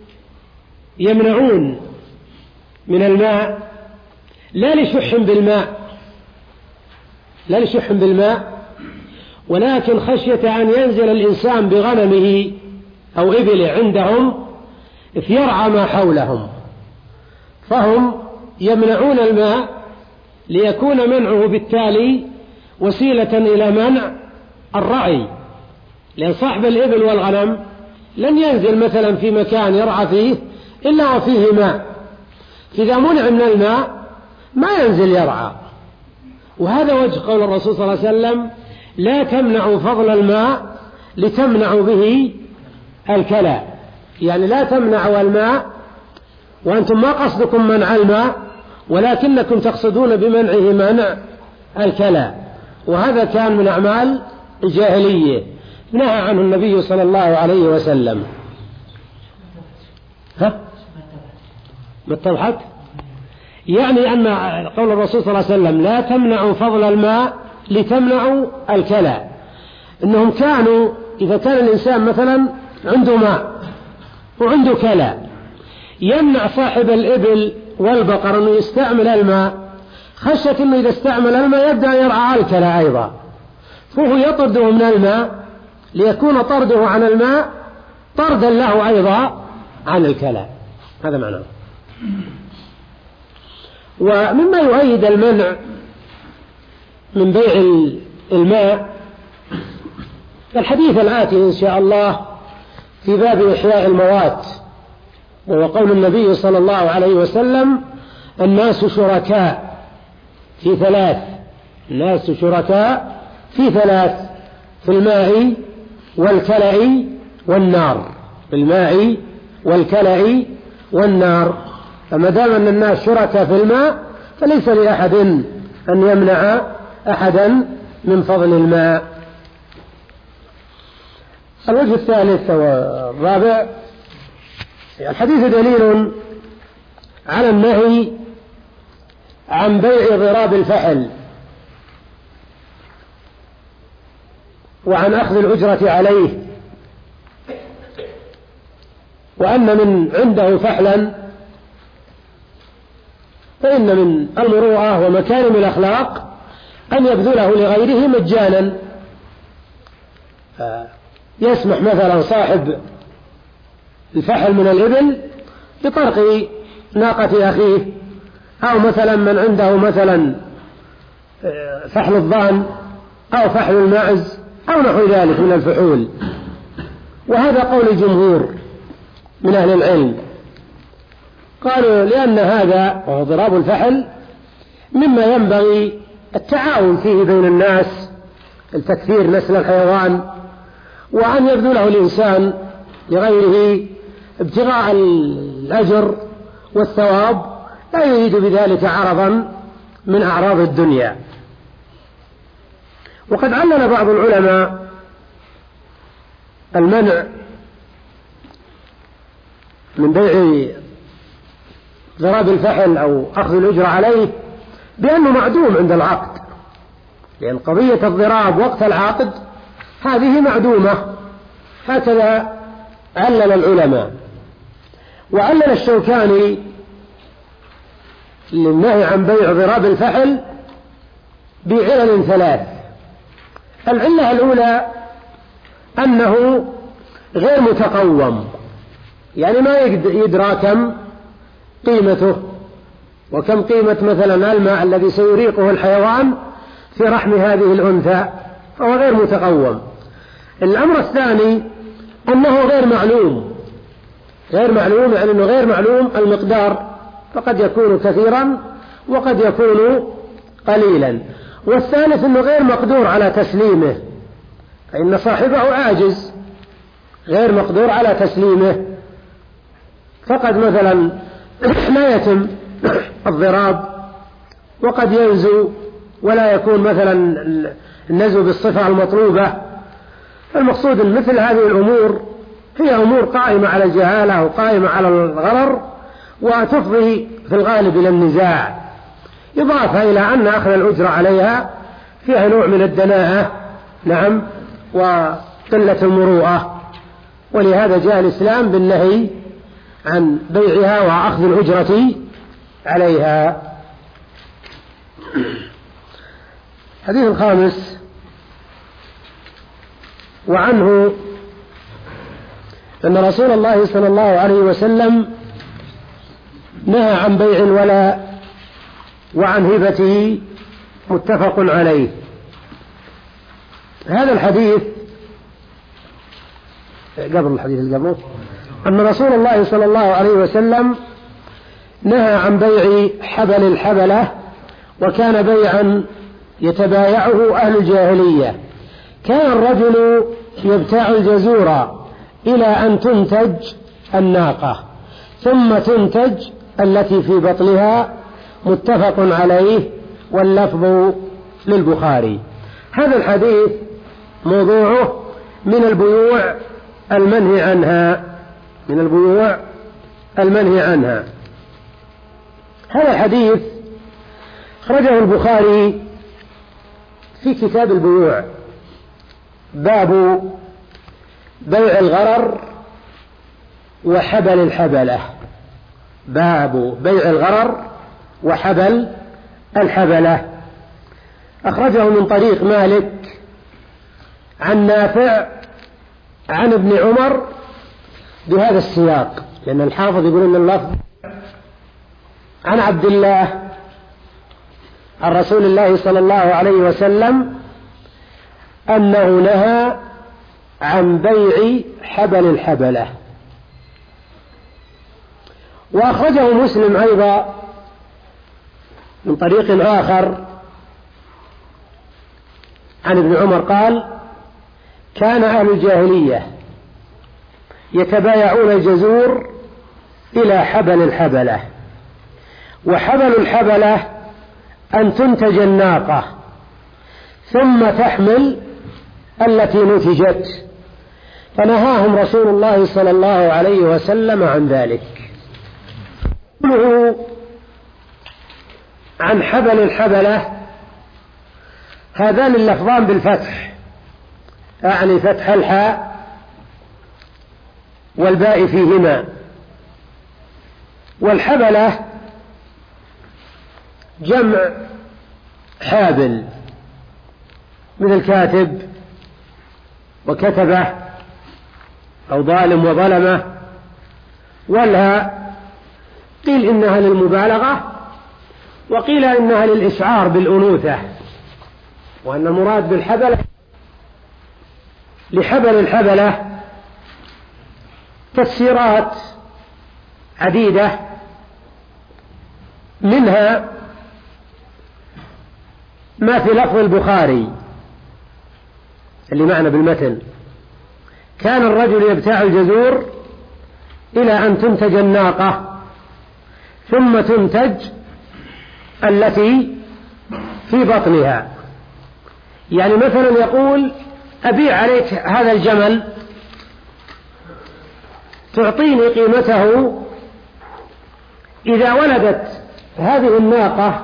يمنعون من الماء لا لشح بالماء لا لشح بالماء ولكن خشية أن ينزل الإنسان بغنمه أو إبله عندهم فيرعى ما حولهم، فهم يمنعون الماء ليكون منعه بالتالي وسيلة إلى منع الرعي، لأن صاحب الإبل والغنم لن ينزل مثلا في مكان يرعى فيه إلا وفيه ماء، إذا منع من الماء ما ينزل يرعى. وهذا وجه قول الرسول صلى الله عليه وسلم: لا تمنعوا فضل الماء لتمنعوا به الكلى، يعني لا تمنعوا الماء وأنتم ما قصدكم منع الماء ولكنكم تقصدون بمنعه منع الكلى. وهذا كان من أعمال الجاهلية نهى عنه النبي صلى الله عليه وسلم. ها؟ ما اتضحت؟ يعني أن قول الرسول صلى الله عليه وسلم: لا تمنعوا فضل الماء لتمنعوا الكلى، إنهم كانوا إذا كان الإنسان مثلا عنده ماء وعنده كلى يمنع صاحب الإبل والبقر أنه يستعمل الماء خشية أنه إذا استعمل الماء يبدأ يرعى الكلى أيضا، فهو يطرده من الماء ليكون طرده عن الماء طردا له أيضا عن الكلى. هذا معناه. ومما يؤيد المنع من بيع الماء الحديث الآتي إن شاء الله في باب إحياء الموات، وهو قول النبي صلى الله عليه وسلم: الناس شركاء في ثلاث الناس شركاء في ثلاث في الماء والكلأ والنار في الماء والكلأ والنار. فما دام أن الناس شركاء في الماء فليس لأحد أن يمنع أحدا من فضل الماء. الوجه الثالث والرابع: الحديث دليل على النهي عن بيع ضراب الفحل وعن أخذ الأجرة عليه، وأن من عنده فحلا فإن من المروءة ومكارم الأخلاق أن يبذله لغيره مجانا. يسمح مثلا صاحب الفحل من الإبل بطرق ناقة أخيه، أو مثلا من عنده مثلا فحل الضأن أو فحل الماعز أو نحو ذلك من الفحول. وهذا قول الجمهور من أهل العلم، قالوا لأن هذا وهو ضراب الفحل مما ينبغي التعاون فيه بين الناس، التكثير نسل الحيوان، وأن يبذله الإنسان لغيره ابتغاء الأجر والثواب، لا يريد بذلك عرضا من أعراض الدنيا. وقد علل بعض العلماء المنع من بيع ضراب الفحل أو أخذ الأجرة عليه بأنه معدوم عند العقد، لأن قضية الضراب وقت العقد هذه معدومة، هكذا علل العلماء. وعلل الشوكاني للنهي عن بيع ضراب الفحل بعلل ثلاث. العلة الأولى أنه غير متقوم، يعني ما يدرى كم قيمته وكم قيمة مثلا الماء الذي سيريقه الحيوان في رحم هذه الأنثى، فهو غير متقوم. الأمر الثاني أنه غير معلوم، غير معلوم يعني أنه غير معلوم المقدار، فقد يكون كثيرا وقد يكون قليلا. والثالث أنه غير مقدور على تسليمه، فإن صاحبه عاجز غير مقدور على تسليمه، فقد مثلا لا يتم الضراب وقد ينزو ولا يكون مثلا النزو بالصفة المطلوبة. المقصود أن مثل هذه الأمور هي أمور قائمة على الجهالة وقائمة على الغرر، وتفضي في الغالب إلى النزاع، إضافة إلى أن أخذ الأجرة عليها فيها نوع من الدناءة، نعم، وقلة المروءة. ولهذا جاء الإسلام بالنهي عن بيعها وأخذ الأجرة عليها. الحديث الخامس وعنه أن رسول الله صلى الله عليه وسلم نهى عن بيع الولاء وعن هبته، متفق عليه. هذا الحديث قبل الحديث اللي قبله أن رسول الله صلى الله عليه وسلم نهى عن بيع حبل الحبلة، وكان بيعا يتبايعه أهل الجاهلية. كان الرجل يبتاع الجزور إلى أن تنتج الناقة ثم تنتج التي في بطنها، متفق عليه، واللفظ للبخاري. هذا الحديث موضوعه من البيوع المنهي عنها، من البيوع المنهي عنها. هذا الحديث خرجه البخاري في كتاب البيوع، باب بيع الغرر وحبل الحبلة، باب بيع الغرر وحبل الحبلة. أخرجه من طريق مالك عن نافع عن ابن عمر بهذا السياق، لأن الحافظ يقول إن اللفظ عن عبد الله عن رسول الله صلى الله عليه وسلم أنه نهى عن بيع حبل الحبلة. وأخرجه مسلم أيضا من طريق آخر عن ابن عمر قال: كان أهل الجاهلية يتبايعون الجزور إلى حبل الحبلة، وحبل الحبلة أن تنتج الناقة ثم تحمل التي نتجت، فنهاهم رسول الله صلى الله عليه وسلم عن ذلك. قوله عن حبل الحبلة، هذان اللفظان بالفتح، أعني فتح الحاء والباء فيهما. والحبلة جمع حابل، مثل كاتب وكتبة أو ظالم وظلمة. والها قيل إنها للمبالغة، وقيل إنها للإشعار بالأنوثة، وأن المراد بالحبلة لحبل الحبلة تفسيرات عديدة، منها ما في لفظ البخاري اللي معنا بالمتن: كان الرجل يبتاع الجزور إلى أن تنتج الناقة ثم تنتج التي في بطنها. يعني مثلا يقول: أبيع عليك هذا الجمل، تعطيني قيمته إذا ولدت هذه الناقة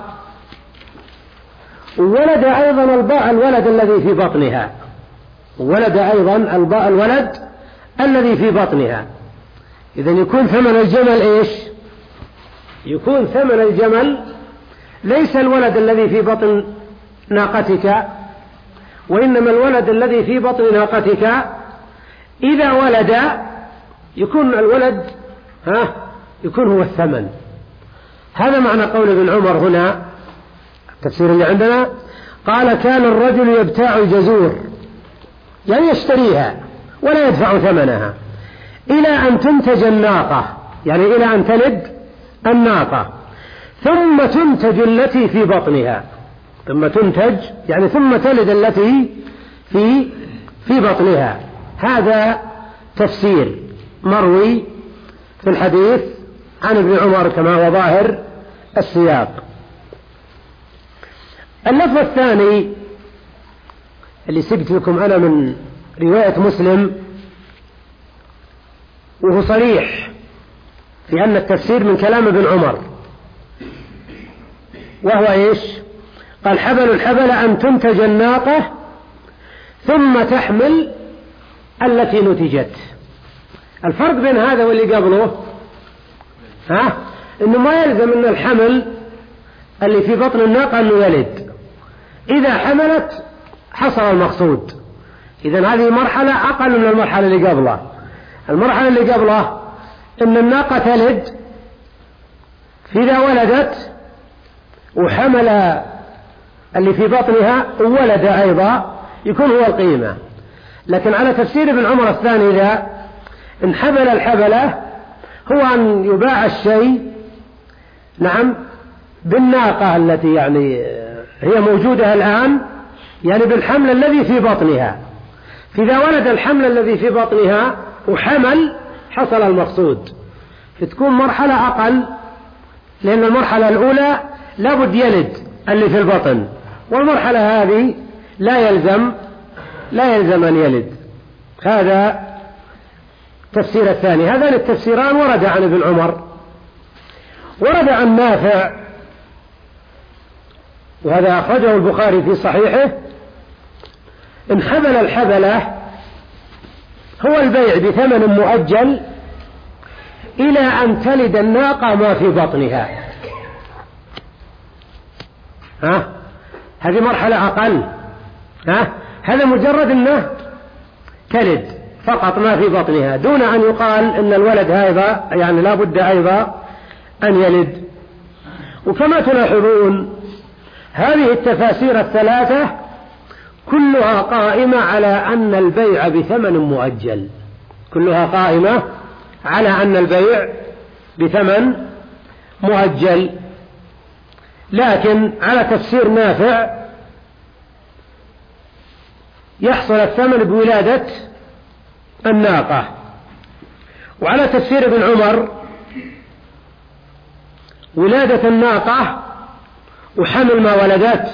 ولد أيضا الولد الذي في بطنها، ولد أيضا الولد الذي في بطنها. إذن يكون ثمن الجمل إيش؟ يكون ثمن الجمل ليس الولد الذي في بطن ناقتك، وإنما الولد الذي في بطن ناقتك إذا ولد يكون الولد ها يكون هو الثمن. هذا معنى قول ابن عمر هنا، التفسير اللي عندنا: قال كان الرجل يبتاع الجزور، يعني يشتريها ولا يدفع ثمنها، إلى أن تنتج الناقة، يعني إلى أن تلد الناقة، ثم تنتج التي في بطنها. ثم تنتج يعني ثم تلد التي في في بطنها. هذا تفسير مروي في الحديث عن ابن عمر كما هو ظاهر السياق. اللفظ الثاني اللي سبت لكم أنا من رواية مسلم، وهو صريح في أن التفسير من كلام ابن عمر، وهو إيش؟ قال: حبل الحبل أن تنتج الناقة ثم تحمل التي نتجت. الفرق بين هذا واللي قبله ها إنه ما يلزم أن الحمل اللي في بطن الناقة أنه يلد، إذا حملت حصل المقصود. إذن هذه مرحلة أقل من المرحلة اللي قبلها. المرحلة اللي قبلها إن الناقة تلد، فإذا ولدت وحمل اللي في بطنها وولد أيضا يكون هو القيمة. لكن على تفسير ابن عمر الثاني ذا، إن حبل الحبلة هو أن يباع الشيء نعم بالناقة التي يعني هي موجودة الآن، يعني بالحمل الذي في بطنها. فإذا ولد الحمل الذي في بطنها وحمل حصل المقصود، فتكون مرحلة أقل، لأن المرحلة الأولى لابد يلد اللي في البطن، والمرحلة هذه لا يلزم لا يلزم أن يلد. هذا تفسير الثاني. هذان التفسيران ورد عن ابن عمر. ورد عن نافع، وهذا أخرجه البخاري في صحيحه: إن حبل الحبلة هو البيع بثمن مؤجل إلى أن تلد الناقة ما في بطنها. ها هذه مرحلة أقل. ها هذا مجرد أنه تلد فقط ما في بطنها، دون أن يقال أن الولد هذا يعني لا بد أيضا أن يلد. وكما تلاحظون هذه التفاسير الثلاثة كلها قائمة على أن البيع بثمن مؤجل، كلها قائمة على أن البيع بثمن مؤجل. لكن على تفسير نافع يحصل الثمن بولادة الناقة، وعلى تفسير ابن عمر ولادة الناقة وحمل ما ولدت.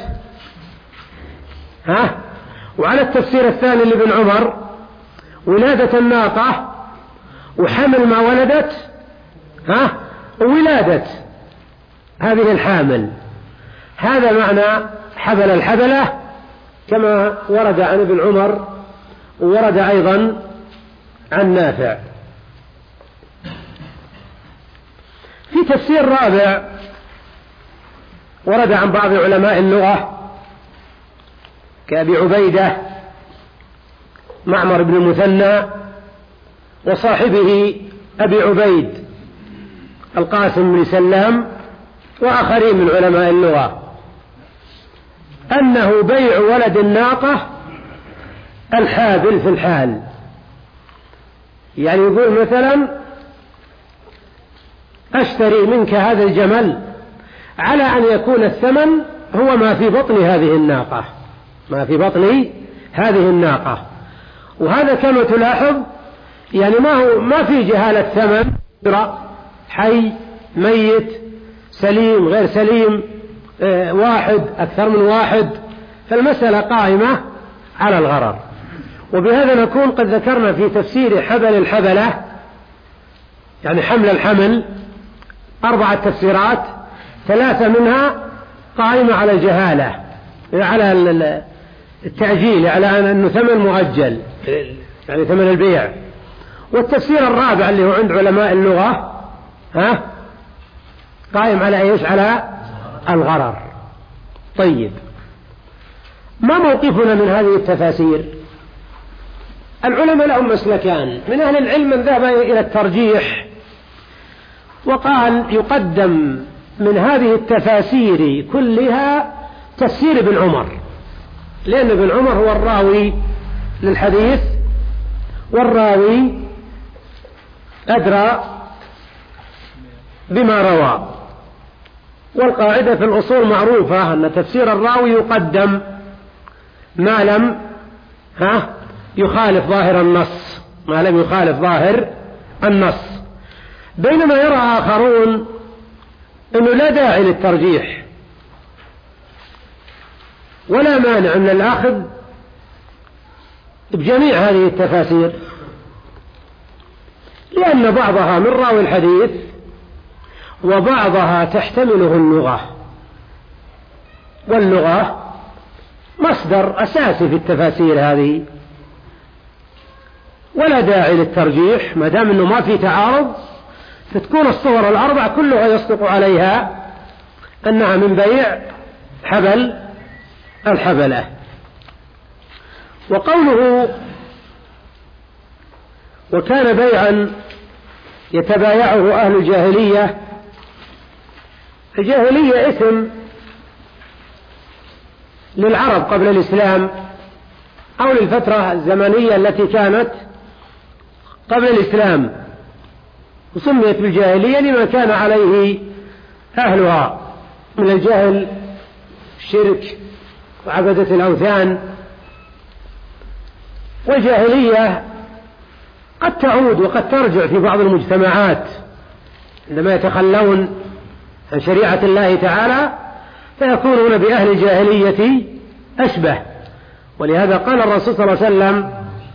ها وعلى التفسير الثاني لابن عمر ولادة الناقة وحمل ما ولدت، ها وولادة هذه الحامل. هذا معنى حبل الحبلة كما ورد عن ابن عمر ورد أيضا عن نافع. في تفسير رابع ورد عن بعض علماء اللغة كأبي عبيدة معمر بن المثنى وصاحبه أبي عبيد القاسم بن سلام وآخرين من علماء اللغة، أنه بيع ولد الناقة الحابل في الحال. يعني يقول مثلا أشتري منك هذا الجمل على أن يكون الثمن هو ما في بطن هذه الناقة، ما في بطن هذه الناقة. وهذا كما تلاحظ يعني ما هو ما في جهالة ثمن، حي ميت سليم غير سليم، اه واحد أكثر من واحد، فالمسألة قائمة على الغرر. وبهذا نكون قد ذكرنا في تفسير حبل الحبلة، يعني حمل الحمل، أربعة تفسيرات، ثلاثة منها قائمة على الجهالة، على التعجيل، على أنه ثمن مؤجل يعني ثمن البيع. والتفسير الرابع اللي هو عند علماء اللغة ها قائم على ايش؟ على الغرر. طيب، ما موقفنا من هذه التفاسير؟ العلماء لهم مسلكان. من أهل العلم من ذهب إلى الترجيح وقال يقدم من هذه التفاسير كلها تفسير ابن عمر، لأن ابن عمر هو الراوي للحديث والراوي أدرى بما روى. والقاعدة في الأصول معروفة أن تفسير الراوي يقدم ما لم ها يخالف ظاهر النص، ما لم يخالف ظاهر النص. بينما يرى آخرون أنه لا داعي للترجيح ولا مانع من الأخذ بجميع هذه التفاسير، لأن بعضها من راوي الحديث وبعضها تحتمله اللغة، واللغة مصدر أساسي في التفاسير هذه، ولا داعي للترجيح ما دام أنه ما في تعارض، فتكون الصور الأربع كلها يصدق عليها أنها من بيع حبل الحبلة. وقوله وكان بيعا يتبايعه أهل الجاهلية، الجاهلية اسم للعرب قبل الإسلام أو للفترة الزمنية التي كانت قبل الإسلام، وسميت بالجاهلية لما كان عليه أهلها من الجهل، الشرك وعبدة الأوثان. والجاهلية قد تعود وقد ترجع في بعض المجتمعات عندما يتخلون عن شريعة الله تعالى فيكونون بأهل الجاهلية أشبه. ولهذا قال الرسول صلى الله عليه وسلم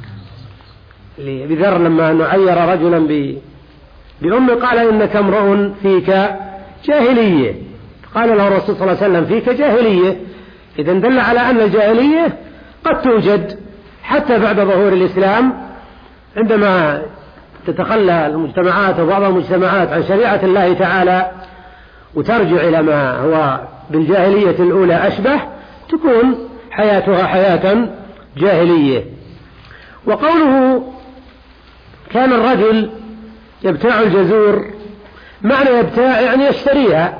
لذر لما نعير رجلا بأمه قال إنك امرؤ فيك جاهلية، قال له الرسول صلى الله عليه وسلم فيك جاهلية، إذن دل على أن الجاهلية قد توجد حتى بعد ظهور الإسلام، عندما تتخلى المجتمعات وبعض المجتمعات عن شريعة الله تعالى وترجع إلى ما هو بالجاهلية الأولى أشبه، تكون حياتها حياة جاهلية. وقوله كان الرجل يبتاع الجزور، معنى يبتاع يعني يشتريها،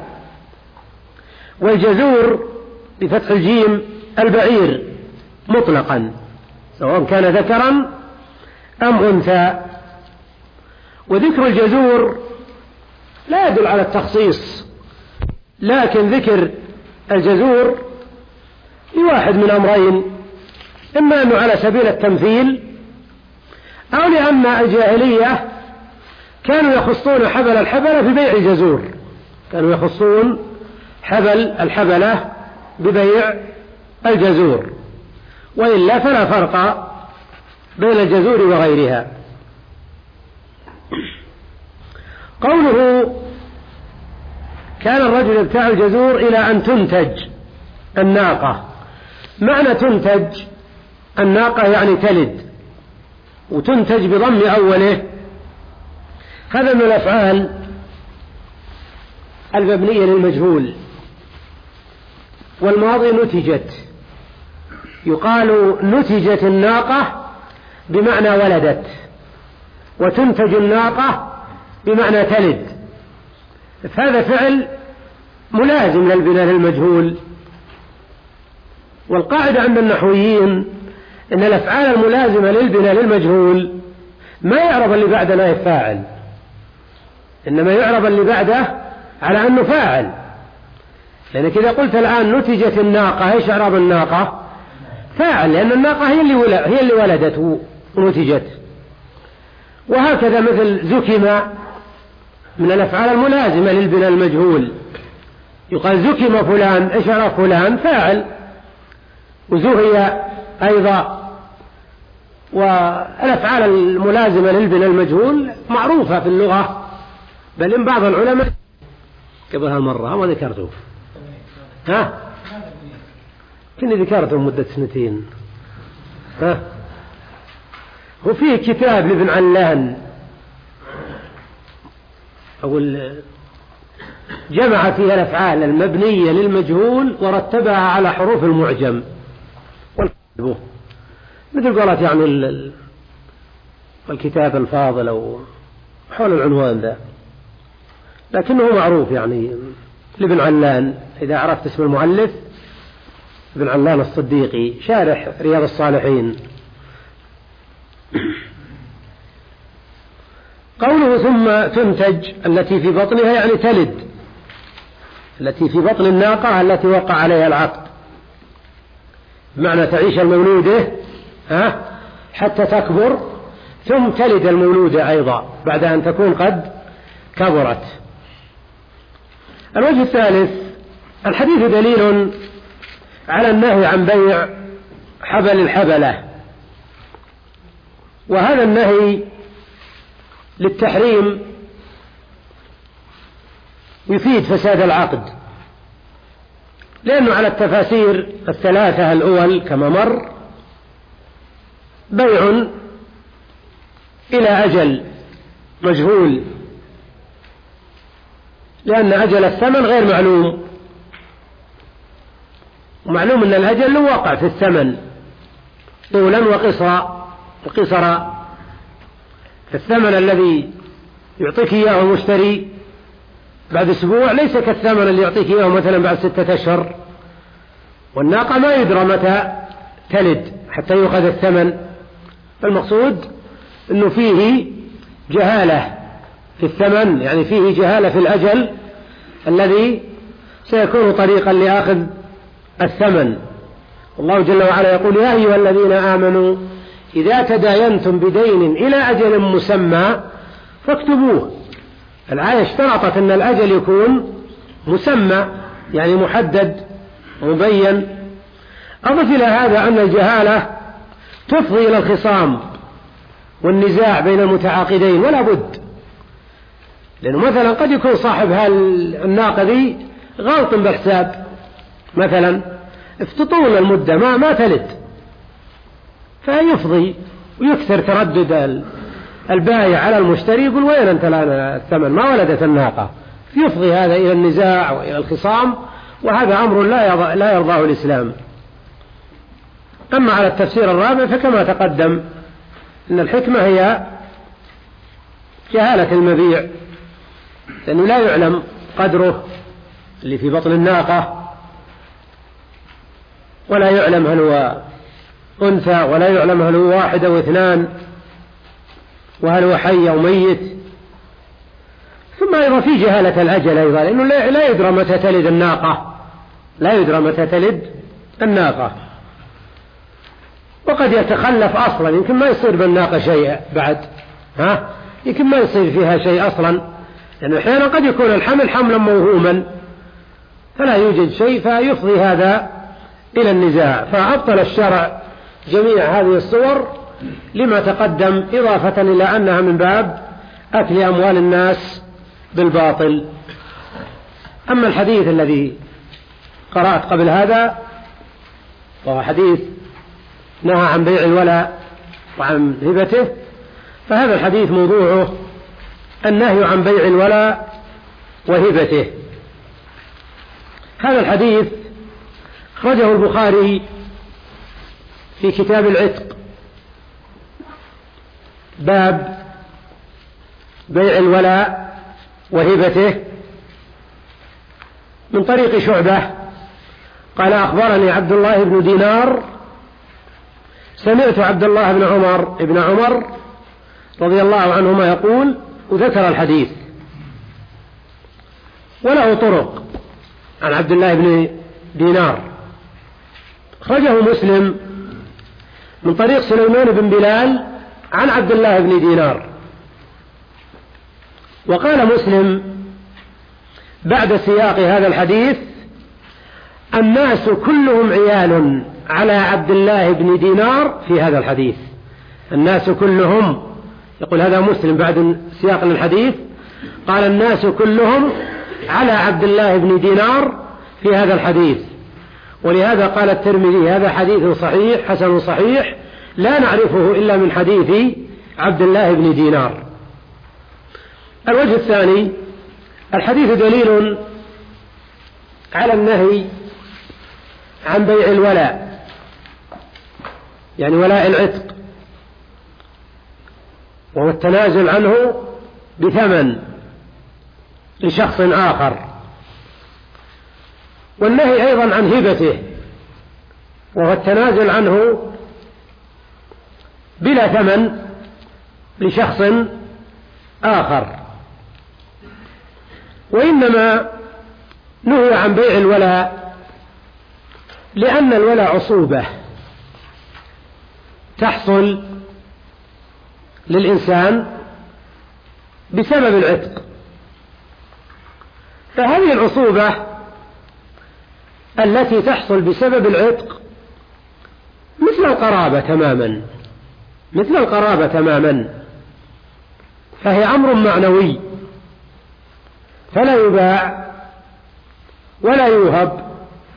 والجزور بفتح الجيم البعير مطلقا سواء كان ذكرا أم أنثى. وذكر الجزور لا يدل على التخصيص، لكن ذكر الجزور لواحد من أمرين: إما أنه على سبيل التمثيل، أو لأن الجاهلية كانوا يخصون حبل الحبلة في بيع الجزور، كانوا يخصون حبل الحبلة ببيع الجزور، وإلا فلا فرق بين الجزور وغيرها. قوله كان الرجل يبتاع الجزور إلى أن تنتج الناقة، معنى تنتج الناقة يعني تلد، وتنتج بضم أوله. هذا من الأفعال المبنية للمجهول. والماضي نتجت، يقال نتجت الناقة بمعنى ولدت، وتنتج الناقة بمعنى تلد. فهذا فعل ملازم للبناء للمجهول. والقاعدة عند النحويين أن الأفعال الملازمة للبناء للمجهول ما يعرب اللي بعد نائب فاعل، إنما يعرب اللي بعده على أنه فاعل. لأنك إذا قلت الآن نتجت الناقة، إيش إعراب الناقة؟ فاعل، لأن الناقة هي اللي ولد هي اللي ولدت ونتجت. وهكذا مثل زكم من الأفعال الملازمة للبناء المجهول، يقال زكم فلان، إيش إعراب فلان؟ فاعل. وزهي أيضا. والأفعال الملازمة للبناء المجهول معروفة في اللغة، بل إن بعض العلماء قبل هالمرة ما ذكرته، ها كني ذكرته مدة سنتين. ها وفيه كتاب لابن علان أو جمع فيها الأفعال المبنية للمجهول ورتبها على حروف المعجم، مثل قالت يعني الكتاب الفاضل أو حول العنوان ذا، لكنه معروف يعني لابن علان. إذا عرفت اسم المؤلف ابن علان الصديقي شارح رياض الصالحين. قوله ثم تنتج التي في بطنها يعني تلد، التي في بطن الناقة التي وقع عليها العقد، بمعنى تعيش المولودة ها حتى تكبر، ثم تلد المولودة أيضا بعد أن تكون قد كبرت. الوجه الثالث، الحديث دليل على النهي عن بيع حبل الحبلة، وهذا النهي للتحريم يفيد فساد العقد، لأنه على التفاسير الثلاثة الأول كما مر بيع إلى أجل مجهول، لأن أجل الثمن غير معلوم، ومعلوم أن الأجل له واقع في الثمن طولا وقصرا وقصرا. الثمن الذي يعطيك إياه المشتري بعد أسبوع ليس كالثمن اللي يعطيك إياه مثلا بعد ستة أشهر. والناقة ما يدرى متى تلد حتى يؤخذ الثمن. المقصود أنه فيه جهالة في الثمن، يعني فيه جهالة في الأجل الذي سيكون طريقا لأخذ الثمن. الله جل وعلا يقول يا أيها الذين آمنوا إذا تداينتم بدين إلى أجل مسمى فاكتبوه. الآية اشترطت أن الأجل يكون مسمى يعني محدد ومبين. أضف إلى هذا أن الجهالة تفضي إلى الخصام والنزاع بين المتعاقدين ولا بد، لأنه مثلا قد يكون صاحب هالناقة ذي غلط بالحساب مثلا افتطول المدة ما ما تلد، فيفضي ويكثر تردد البائع على المشتري، يقول وين أنت الآن الثمن ما ولدت الناقة، يفضي هذا إلى النزاع وإلى الخصام، وهذا أمر لا لا يرضاه الإسلام. أما على التفسير الرابع فكما تقدم أن الحكمة هي جهالة المبيع، لأنه لا يعلم قدره اللي في بطن الناقة، ولا يعلم هل هو أنثى، ولا يعلم هل هو واحد أو اثنان، وهل هو حي أو ميت. ثم أيضا في جهالة الأجل أيضا، لأنه لا يدرى متى تلد الناقة، لا يدرى متى تلد الناقة، وقد يتخلف أصلا، يمكن ما يصير بالناقة شيء بعد، ها يمكن ما يصير فيها شيء أصلا، لأنه أحيانا قد يكون الحمل حملا موهوما فلا يوجد شيء، فيفضي هذا إلى النزاع. فأبطل الشرع جميع هذه الصور لما تقدم، إضافة إلى أنها من باب أكل أموال الناس بالباطل. أما الحديث الذي قرأت قبل هذا وهو حديث نهى عن بيع الولاء وعن هبته، فهذا الحديث موضوعه النهي عن بيع الولاء وهبته. هذا الحديث أخرجه البخاري في كتاب العتق، باب بيع الولاء وهبته، من طريق شعبة قال أخبرني عبد الله بن دينار سمعت عبد الله بن عمر ابن عمر رضي الله عنهما يقول، وذكر الحديث وله طرق عن عبد الله بن دينار، أخرجه مسلم من طريق سليمان بن بلال عن عبد الله بن دينار. وقال مسلم بعد سياق هذا الحديث: الناس كلهم عيال على عبد الله بن دينار في هذا الحديث. الناس كلهم، يقول هذا مسلم بعد سياق الحديث، قال الناس كلهم على عبد الله بن دينار في هذا الحديث. ولهذا قال الترمذي: هذا حديث صحيح حسن صحيح لا نعرفه إلا من حديث عبد الله بن دينار. الوجه الثاني: الحديث دليل على النهي عن بيع الولاء، يعني ولاء العتق، وهو التنازل عنه بثمن لشخص آخر، والنهي أيضا عن هبته، وهو التنازل عنه بلا ثمن لشخص آخر. وإنما نهي عن بيع الولاء لأن الولاء عصوبة تحصل للإنسان بسبب العتق، فهذه العصوبة التي تحصل بسبب العتق مثل القرابة تماما، مثل القرابة تماما، فهي أمر معنوي فلا يباع ولا يوهب.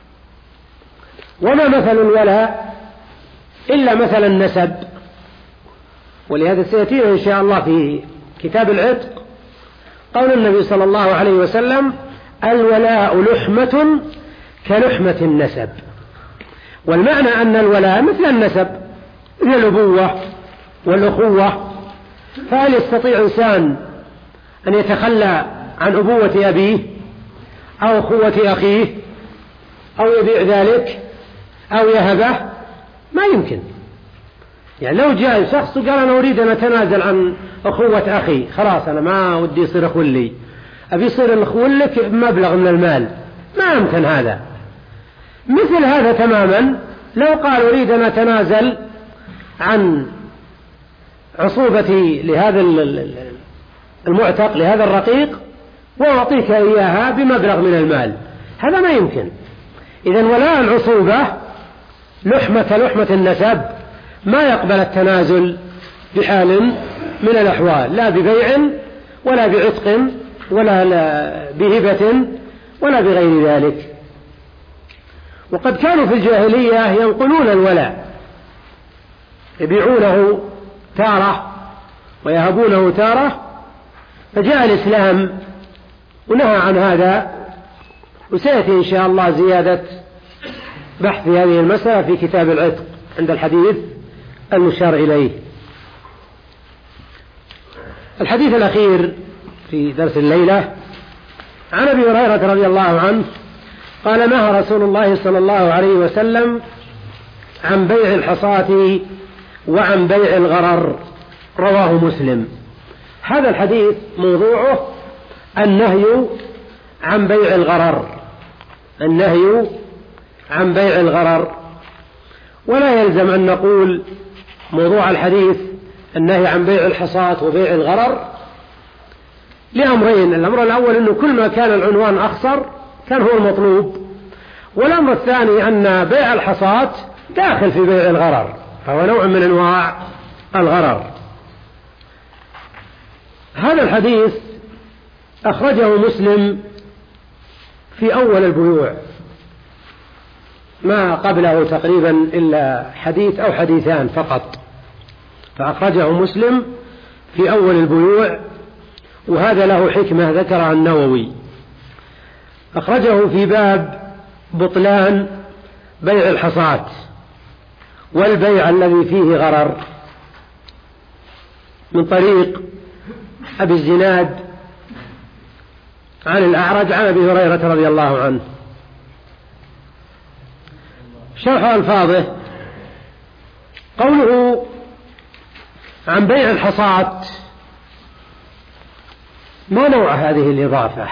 وما مثل الولاء إلا مثل النسب، ولهذا سيأتينا إن شاء الله في كتاب العتق قول النبي صلى الله عليه وسلم: الولاء لحمة كلحمة النسب. والمعنى أن الولاء مثل النسب، مثل الأبوة والأخوة، فهل يستطيع إنسان أن يتخلى عن أبوة أبيه أو أخوة أخيه أو يبيع ذلك أو يهبه؟ ما يمكن. يعني لو جاء شخص وقال أنا أريد أن أتنازل عن أخوة أخي، خلاص أنا ما ودي يصير أخو لي، أبي يصير أخو لك بمبلغ من المال، ما يمكن هذا. مثل هذا تماما لو قال أريد أن أتنازل عن عصوبتي لهذا المعتق لهذا الرقيق وأعطيك إياها بمبلغ من المال، هذا ما يمكن. إذن ولاء العصوبة لحمة لحمة النسب ما يقبل التنازل بحال من الأحوال، لا ببيع ولا بعتق ولا بهبة ولا بغير ذلك. وقد كانوا في الجاهلية ينقلون الولاء، يبيعونه تارة ويهبونه تارة، فجاء الإسلام ونهى عن هذا، وسيأتي إن شاء الله زيادة بحث هذه المسألة في كتاب العتق عند الحديث المشار إليه. الحديث الأخير في درس الليلة عن أبي هريرة رضي الله عنه قال: نهى رسول الله صلى الله عليه وسلم عن بيع الحصاة وعن بيع الغرر، رواه مسلم. هذا الحديث موضوعه النهي عن بيع الغرر، النهي عن بيع الغرر. ولا يلزم أن نقول موضوع الحديث النهي عن بيع الحصاة وبيع الغرر لأمرين: الأمر الأول أنه كل ما كان العنوان أخصر كان هو المطلوب، والأمر الثاني أن بيع الحصاة داخل في بيع الغرر، فهو نوع من أنواع الغرر. هذا الحديث أخرجه مسلم في أول البيوع، ما قبله تقريبا إلا حديث أو حديثان فقط، فأخرجه مسلم في أول البيوع، وهذا له حكمة ذكرها النووي. أخرجه في باب بطلان بيع الحصاة والبيع الذي فيه غرر من طريق أبي الزناد عن الأعرج عن أبي هريرة رضي الله عنه. شرح ألفاظه: قوله عن بيع الحصاة، ما نوع هذه الإضافة؟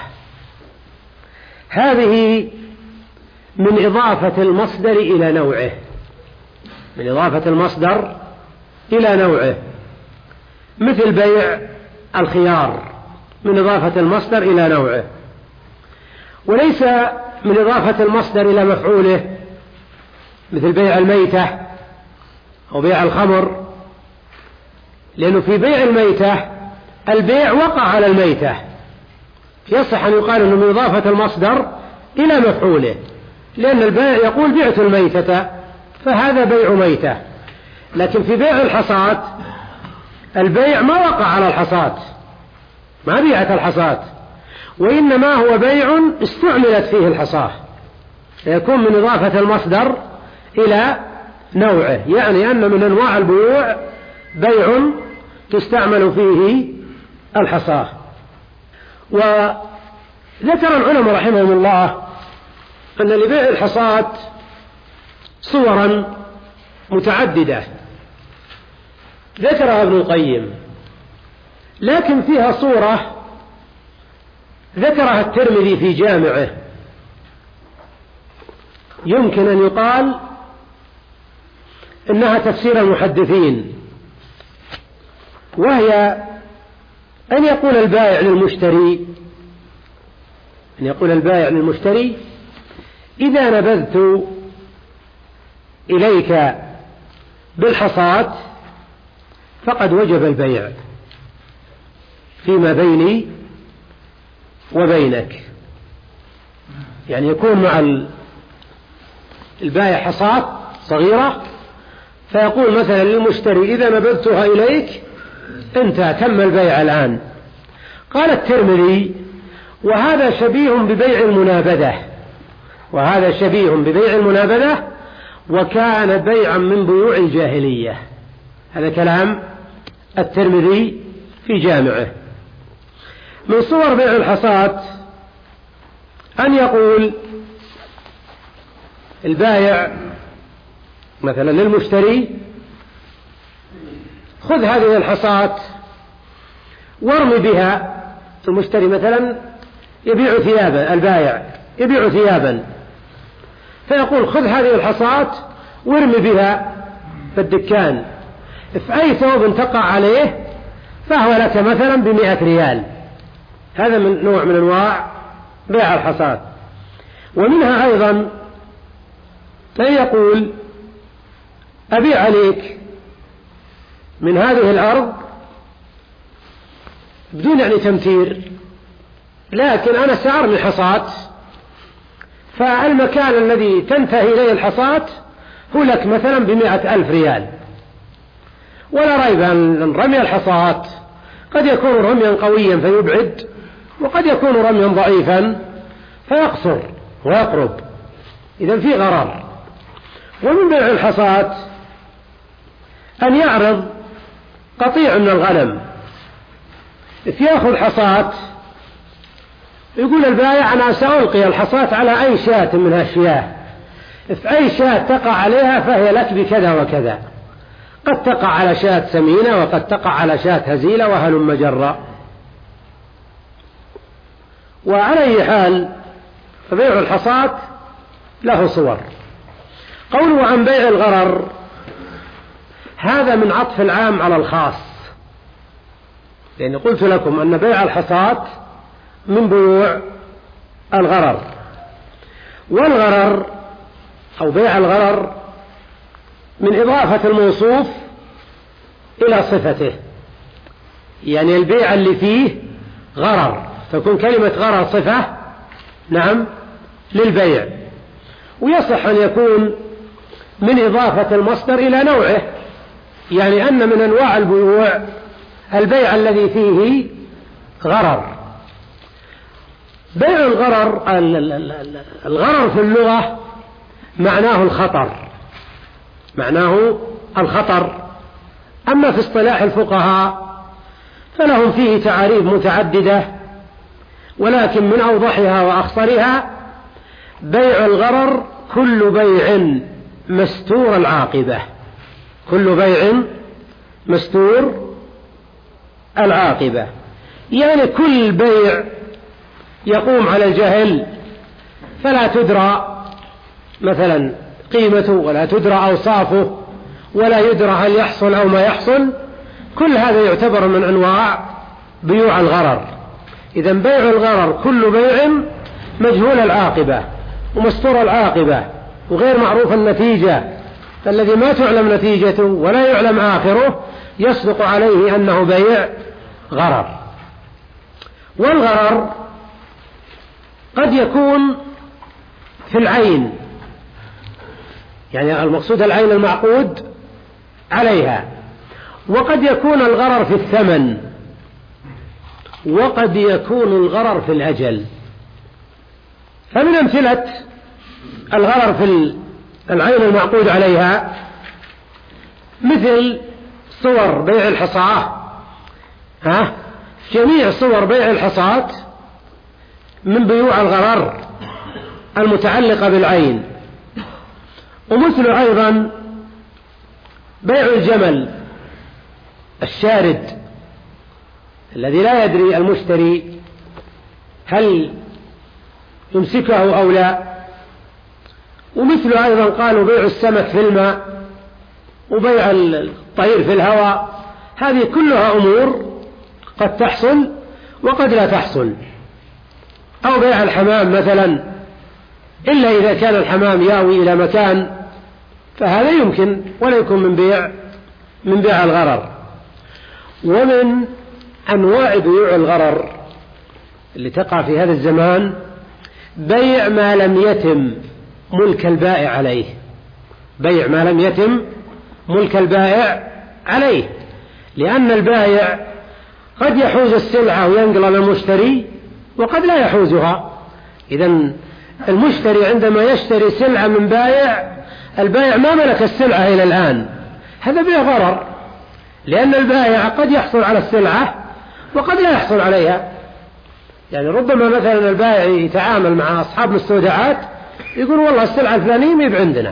هذه من إضافة المصدر إلى نوعه، من إضافة المصدر إلى نوعه، مثل بيع الخيار من إضافة المصدر إلى نوعه، وليس من إضافة المصدر إلى مفعوله، مثل بيع الميتة أو بيع الخمر، لأنه في بيع الميتة البيع وقع على الميتة، يصح أن يقال أنه من إضافة المصدر إلى مفعوله، لأن البائع يقول بعت الميتة فهذا بيع ميتة. لكن في بيع الحصاة البيع ما وقع على الحصاة، ما بيعت الحصاة، وإنما هو بيع استعملت فيه الحصاة، يكون من إضافة المصدر إلى نوعه، يعني أن من أنواع البيوع بيع تستعمل فيه الحصاة. وذكر العلماء رحمهم الله أن لبيع الحصاة صورا متعددة ذكرها ابن القيم، لكن فيها صورة ذكرها الترمذي في جامعه يمكن أن يقال إنها تفسير المحدثين، وهي أن يقول البائع للمشتري أن يقول البائع للمشتري: إذا نبذت إليك بالحصاة فقد وجب البيع فيما بيني وبينك. يعني يكون مع البائع حصاة صغيرة، فيقول مثلا للمشتري: إذا نبذتها إليك انتهى، تم البيع الآن. قال الترمذي: وهذا شبيه ببيع المنابذة، وهذا شبيه ببيع المنابذة وكان بيعا من بيوع الجاهلية. هذا كلام الترمذي في جامعه. من صور بيع الحصاة أن يقول البائع مثلا للمشتري: خذ هذه الحصاة وارمي بها. المشتري مثلا يبيع ثيابا، البائع يبيع ثيابا، فيقول: خذ هذه الحصاة وارمي بها في الدكان، في أي ثوب تقع عليه فهو لك مثلا بمئة ريال. هذا من نوع من أنواع بيع الحصاة. ومنها أيضا أن يقول: أبيع عليك من هذه الأرض بدون يعني تمثيل، لكن أنا سأرمي حصاة، فالمكان الذي تنتهي إليه الحصاة هو لك مثلا بمئة ألف ريال. ولا ريب أن رمي الحصاة قد يكون رميا قويا فيبعد، وقد يكون رميا ضعيفا فيقصر ويقرب، إذن في غرر. ومن بيع الحصاة أن يعرض قطيع من الغنم، يأخذ حصاة، يقول البائع: أنا سألقي الحصاة على أي شاة من هالشياه، في أي شاة تقع عليها فهي لك بكذا وكذا. قد تقع على شاة سمينة وقد تقع على شاة هزيلة وهلم جرا. وعلى أي حال فبيع الحصاة له صور. قوله عن بيع الغرر هذا من عطف العام على الخاص، لأن قلت لكم أن بيع الحصاة من بيوع الغرر، والغرر أو بيع الغرر من إضافة الموصوف إلى صفته، يعني البيع اللي فيه غرر تكون كلمة غرر صفة نعم للبيع. ويصح أن يكون من إضافة المصدر إلى نوعه، يعني أن من أنواع البيوع البيع الذي فيه غرر. بيع الغرر، الغرر في اللغة معناه الخطر، معناه الخطر. أما في اصطلاح الفقهاء فلهم فيه تعاريف متعددة، ولكن من أوضحها وأخصرها: بيع الغرر كل بيع مستور العاقبة، كل بيع مستور العاقبة، يعني كل بيع يقوم على الجهل فلا تدرى مثلا قيمته ولا تدرى أوصافه ولا يدرى هل يحصل أو ما يحصل، كل هذا يعتبر من أنواع بيوع الغرر. إذن بيع الغرر كل بيع مجهول العاقبة ومستور العاقبة وغير معروف النتيجة، فالذي ما تعلم نتيجته ولا يعلم آخره يصدق عليه أنه بيع غرر. والغرر قد يكون في العين، يعني المقصود العين المعقود عليها، وقد يكون الغرر في الثمن، وقد يكون الغرر في الأجل. فمن أمثلة الغرر في العين المعقود عليها مثل صور بيع الحصاة، ها جميع صور بيع الحصاة من بيوع الغرر المتعلقة بالعين. ومثل أيضا بيع الجمل الشارد الذي لا يدري المشتري هل يمسكه أو لا. ومثل أيضا قالوا بيع السمك في الماء وبيع الطير في الهواء. هذه كلها أمور قد تحصل وقد لا تحصل. أو بيع الحمام مثلا، إلا إذا كان الحمام ياوي إلى مكان فهذا يمكن ولا يكون من بيع من بيع الغرر. ومن أنواع بيوع الغرر اللي تقع في هذا الزمان بيع ما لم يتم ملك البائع عليه، بيع ما لم يتم ملك البائع عليه، لأن البائع قد يحوز السلعة وينقل للمشتري وقد لا يحوزها. إذن المشتري عندما يشتري سلعة من بائع، البائع ما ملك السلعة إلى الآن، هذا بيع غرر، لأن البائع قد يحصل على السلعة وقد لا يحصل عليها. يعني ربما مثلا البائع يتعامل مع أصحاب المستودعات يقول والله السلعة الفلانية ما يبيع عندنا،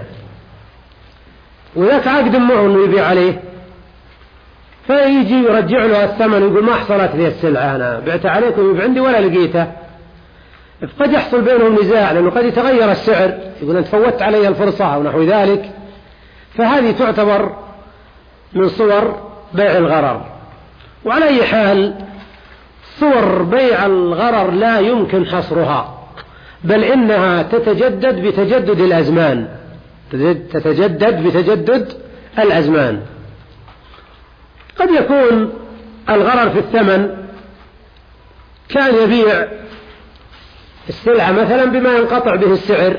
وذاك عقد معه أنه يبيع عليه، فيجي يرجع له الثمن ويقول ما حصلت لي السلعة، أنا بعت عليك ويبيع عندي ولا لقيته. قد يحصل بينهم نزاع لأنه قد يتغير السعر، يقول أنت فوت علي الفرصة أو نحو ذلك. فهذه تعتبر من صور بيع الغرر. وعلى أي حال صور بيع الغرر لا يمكن حصرها، بل إنها تتجدد بتجدد الأزمان، تتجدد بتجدد الأزمان. قد يكون الغرر في الثمن، كان يبيع السلعة مثلا بما ينقطع به السعر،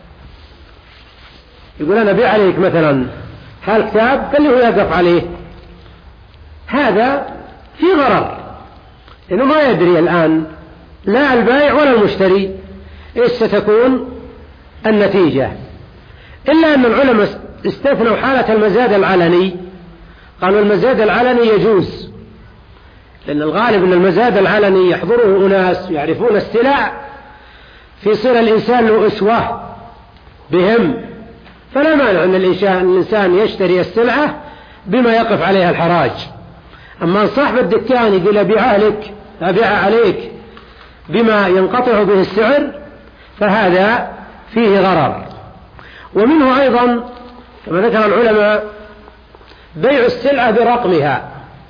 يقول أنا بيع عليك مثلا هالكتاب قال لي هو يقف عليه، هذا في غرر إنه ما يدري الآن لا البائع ولا المشتري إيش ستكون النتيجة. إلا أن العلماء استثنوا حالة المزاد العلني، قالوا المزاد العلني يجوز، لأن الغالب أن المزاد العلني يحضره أناس يعرفون السلع، فيصير الإنسان له أسوة بهم، فلا مانع أن الإنسان يشتري السلعة بما يقف عليها الحراج. أما صاحب الدكان يقول أبيعها لك أبيعها عليك بما ينقطع به السعر، فهذا فيه غرر. ومنه أيضا كما ذكر العلماء بيع السلعة برقمها،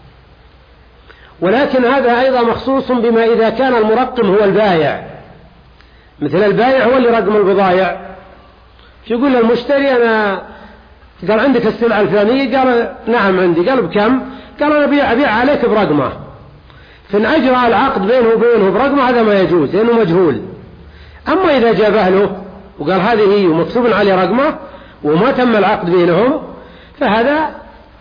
ولكن هذا أيضا مخصوص بما إذا كان المرقم هو البائع، مثل البائع هو اللي رقم البضائع، يقول للمشتري أنا قال عندك السلعة الفلانية، قال نعم عندي، قال بكم؟ قال أنا أبيع أبيع عليك برقمه، فإن أجرى العقد بينه وبينه برقمه هذا ما يجوز لأنه مجهول. أما إذا جابه له وقال هذه هي ومكتوب عليه رقمه وما تم العقد بينهم، فهذا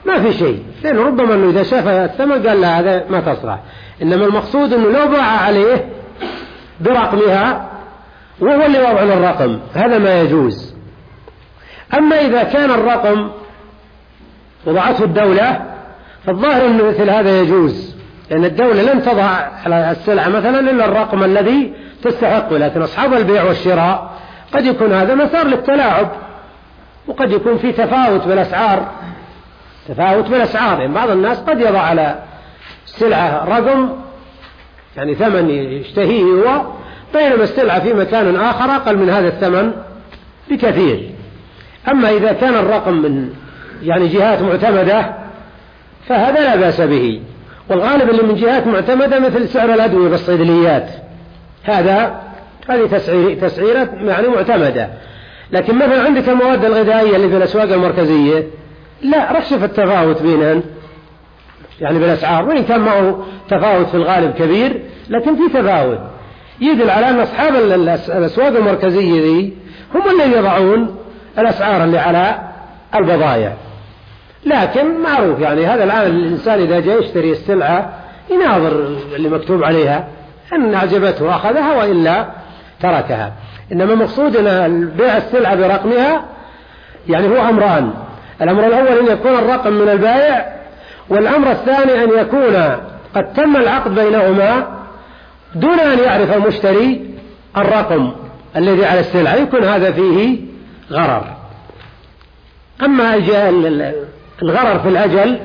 ما في شيء، لأن ربما أنه إذا شاف الثمن قال لا هذا ما تصلح. إنما المقصود أنه لو باع عليه برقمها وهو اللي وضع الرقم هذا ما يجوز. أما إذا كان الرقم وضعته الدولة فالظاهر أنه مثل هذا يجوز، لأن الدولة لن تضع على السلعة مثلا إلا الرقم الذي تستحقه، لكن أصحاب البيع والشراء قد يكون هذا مسار للتلاعب، وقد يكون في تفاوت بالأسعار تفاوت بالأسعار يعني بعض الناس قد يضع على السلعة رقم يعني ثمن يشتهيه هو، بينما السلعة في مكان آخر أقل من هذا الثمن بكثير. أما إذا كان الرقم من يعني جهات معتمدة فهذا لا بأس به، والغالب اللي من جهات معتمدة مثل سعر الأدوية بالصيدليات هذا هذه تسعير تسعيرة يعني معتمدة. لكن مثلا عندك المواد الغذائية اللي في الأسواق المركزية لا رشف التفاوت بينهن يعني بالأسعار، وإن كان معه تفاوت في الغالب كبير لكن في تفاوت يدل على أن أصحاب الأسواق المركزية دي هم اللي يضعون الأسعار اللي على البضائع. لكن معروف يعني هذا الآن الإنسان إذا جاء يشتري السلعة يناظر اللي مكتوب عليها إن أعجبته أخذها وإلا تركها. إنما مقصود أن بيع السلعة برقمها يعني هو أمران، الأمر الأول أن يكون الرقم من البائع، والأمر الثاني أن يكون قد تم العقد بينهما دون أن يعرف المشتري الرقم الذي على السلعة، يكون هذا فيه غرر. أما الغرر في الأجل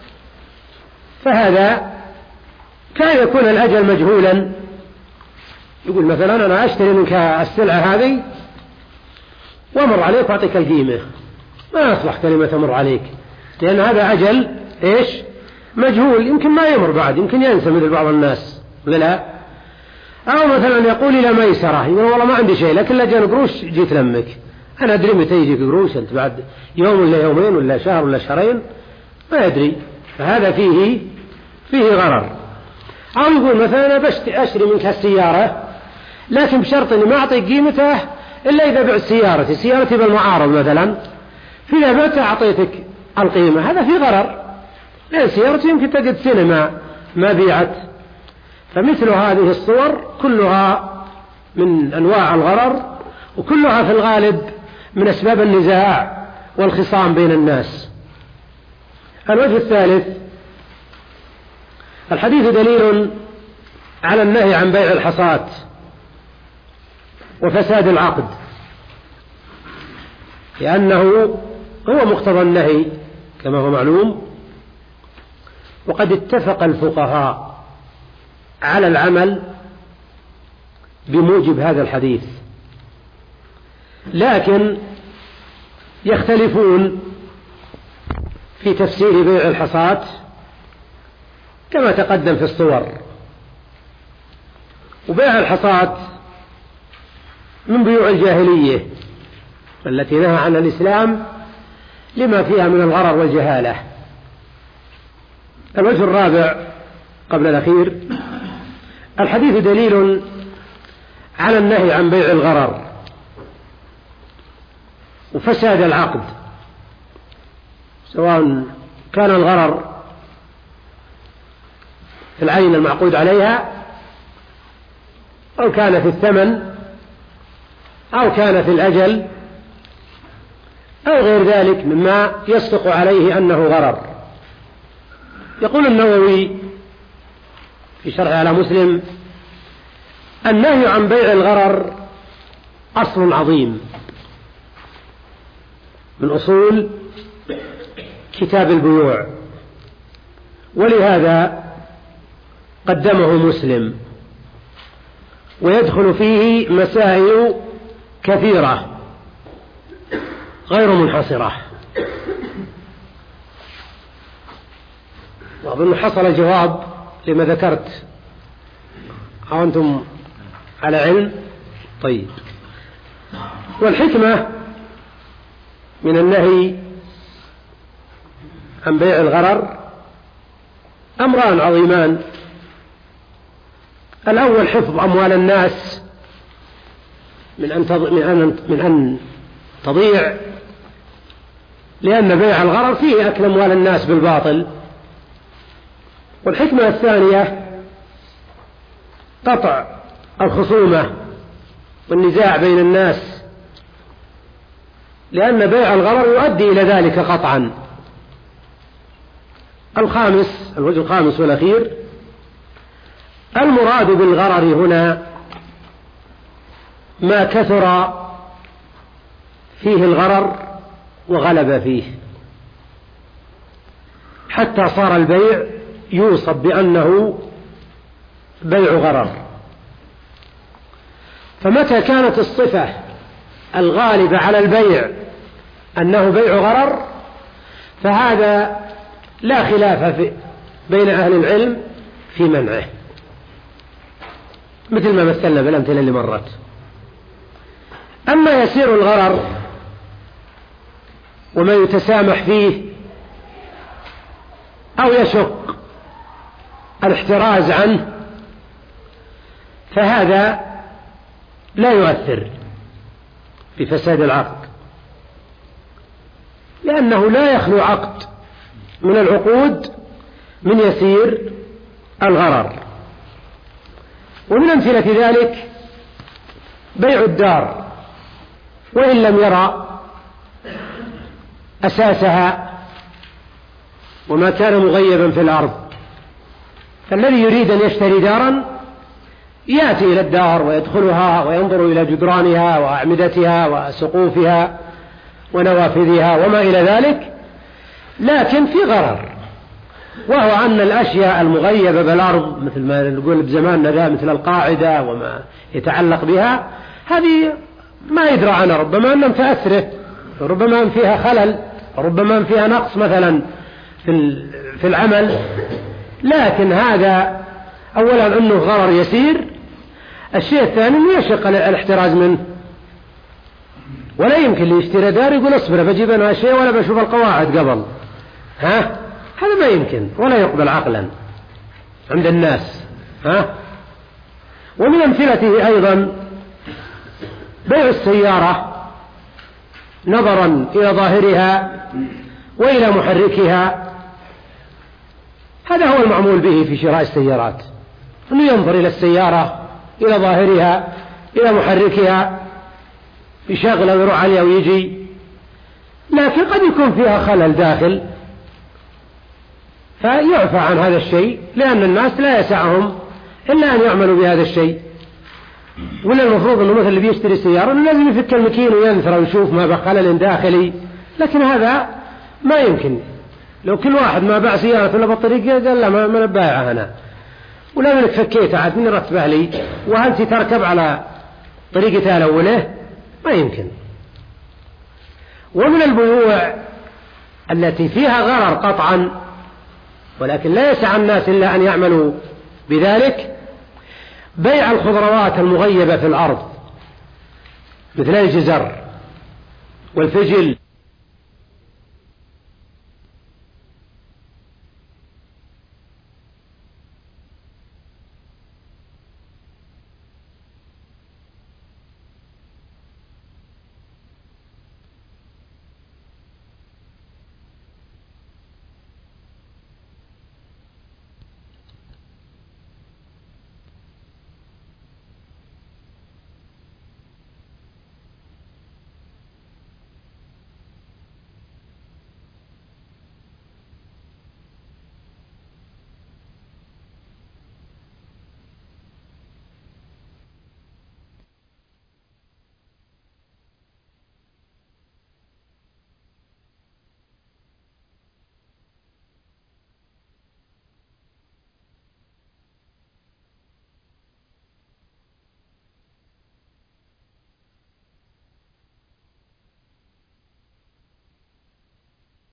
فهذا كان يكون الأجل مجهولا، يقول مثلا أنا أشتري منك السلعة هذه وأمر عليك وأعطيك القيمة، ما يصلح كلمة أمر عليك لأن هذا أجل إيش مجهول، يمكن ما يمر بعد، يمكن ينسى مثل بعض الناس لا. أو مثلا يقول إلى ميسرة، يقول والله ما عندي شيء لكن لجان قروش جيت لمك، أنا أدري متى يجيك قروش أنت بعد يوم ولا يومين ولا شهر ولا شهرين ما أدري، فهذا فيه فيه غرر. أو يقول مثلا أنا أشتري منك السيارة لكن بشرط أني ما أعطيك قيمته إلا إذا بعت سيارتي سيارتي بالمعارض مثلا، فإذا بعت أعطيتك القيمة، هذا فيه غرر لأن سيارتي يمكن تجد سنة ما, ما بيعت. فمثل هذه الصور كلها من أنواع الغرر، وكلها في الغالب من أسباب النزاع والخصام بين الناس. الوجه الثالث الحديث دليل على النهي عن بيع الحصاة وفساد العقد، لأنه هو مقتضى النهي كما هو معلوم، وقد اتفق الفقهاء على العمل بموجب هذا الحديث، لكن يختلفون في تفسير بيع الحصاة كما تقدم في الصور. وبيع الحصاة من بيوع الجاهلية التي نهى عنها الإسلام لما فيها من الغرر والجهالة. الوجه الرابع قبل الأخير الحديث دليل على النهي عن بيع الغرر وفساد العقد، سواء كان الغرر في العين المعقود عليها أو كان في الثمن أو كان في الأجل أو غير ذلك مما يصدق عليه أنه غرر. يقول النووي في شرح على مسلم: النهي عن بيع الغرر أصل عظيم من أصول كتاب البيوع، ولهذا قدمه مسلم، ويدخل فيه مسائل كثيرة غير منحصرة. وأظن حصل جواب لما ذكرت، أو أنتم على علم؟ طيب. والحكمة من النهي عن بيع الغرر أمران عظيمان: الأول حفظ أموال الناس من أن من أن من أن تضيع لأن بيع الغرر فيه أكل أموال الناس بالباطل. والحكمة الثانية قطع الخصومة والنزاع بين الناس، لأن بيع الغرر يؤدي إلى ذلك قطعا. الخامس، الوجه الخامس والأخير، المراد بالغرر هنا ما كثر فيه الغرر وغلب فيه حتى صار البيع يوصف بأنه بيع غرر. فمتى كانت الصفة الغالبة على البيع أنه بيع غرر فهذا لا خلاف في بين أهل العلم في منعه، مثل ما مثلنا بالأمثلة اللي مرت. أما يسير الغرر وما يتسامح فيه أو يشق الاحتراز عنه فهذا لا يؤثر بفساد العقد، لأنه لا يخلو عقد من العقود من يسير الغرر. ومن أمثلة ذلك بيع الدار وإن لم يرى أساسها وما كان مغيبا في الأرض. فالذي يريد أن يشتري دارا يأتي إلى الدار ويدخلها وينظر إلى جدرانها وأعمدتها وسقوفها ونوافذها وما إلى ذلك، لكن في غرر، وهو أن الأشياء المغيبة بالأرض مثل ما نقول بزماننا ذا مثل القاعدة وما يتعلق بها هذه ما يدرى عنها، ربما أن تأثره، ربما أن فيها خلل، ربما أن فيها نقص مثلا في العمل. لكن هذا أولا أنه غرر يسير، الشيء الثاني أنه يشق الاحتراز منه، ولا يمكن اللي يشتري دار يقول اصبر بجيب أنا شيء ولا بشوف القواعد قبل، ها هذا ما يمكن ولا يقبل عقلا عند الناس. ها ومن أمثلته أيضا بيع السيارة نظرا إلى ظاهرها وإلى محركها، هذا هو المعمول به في شراء السيارات، أنه ينظر إلى السيارة إلى ظاهرها إلى محركها يشغل ويروح عليها ويجي، لكن قد يكون فيها خلل داخل فيعفى عن هذا الشيء، لأن الناس لا يسعهم إلا أن يعملوا بهذا الشيء. ولا المفروض أنه مثل اللي بيشتري سيارة أنه لازم يفك المكين وينثر ويشوف ما بخلل داخلي، لكن هذا ما يمكن. لو كل واحد ما باع سيارة ولا بالطريق قال لا ما أنا بايعها أنا، ولا منك فكيتها عاد من رتبها لي وأنت تركب على طريقتها الأولى، ما يمكن. ومن البيوع التي فيها غرر قطعا ولكن لا يسع الناس إلا أن يعملوا بذلك بيع الخضروات المغيبة في الأرض مثل الجزر والفجل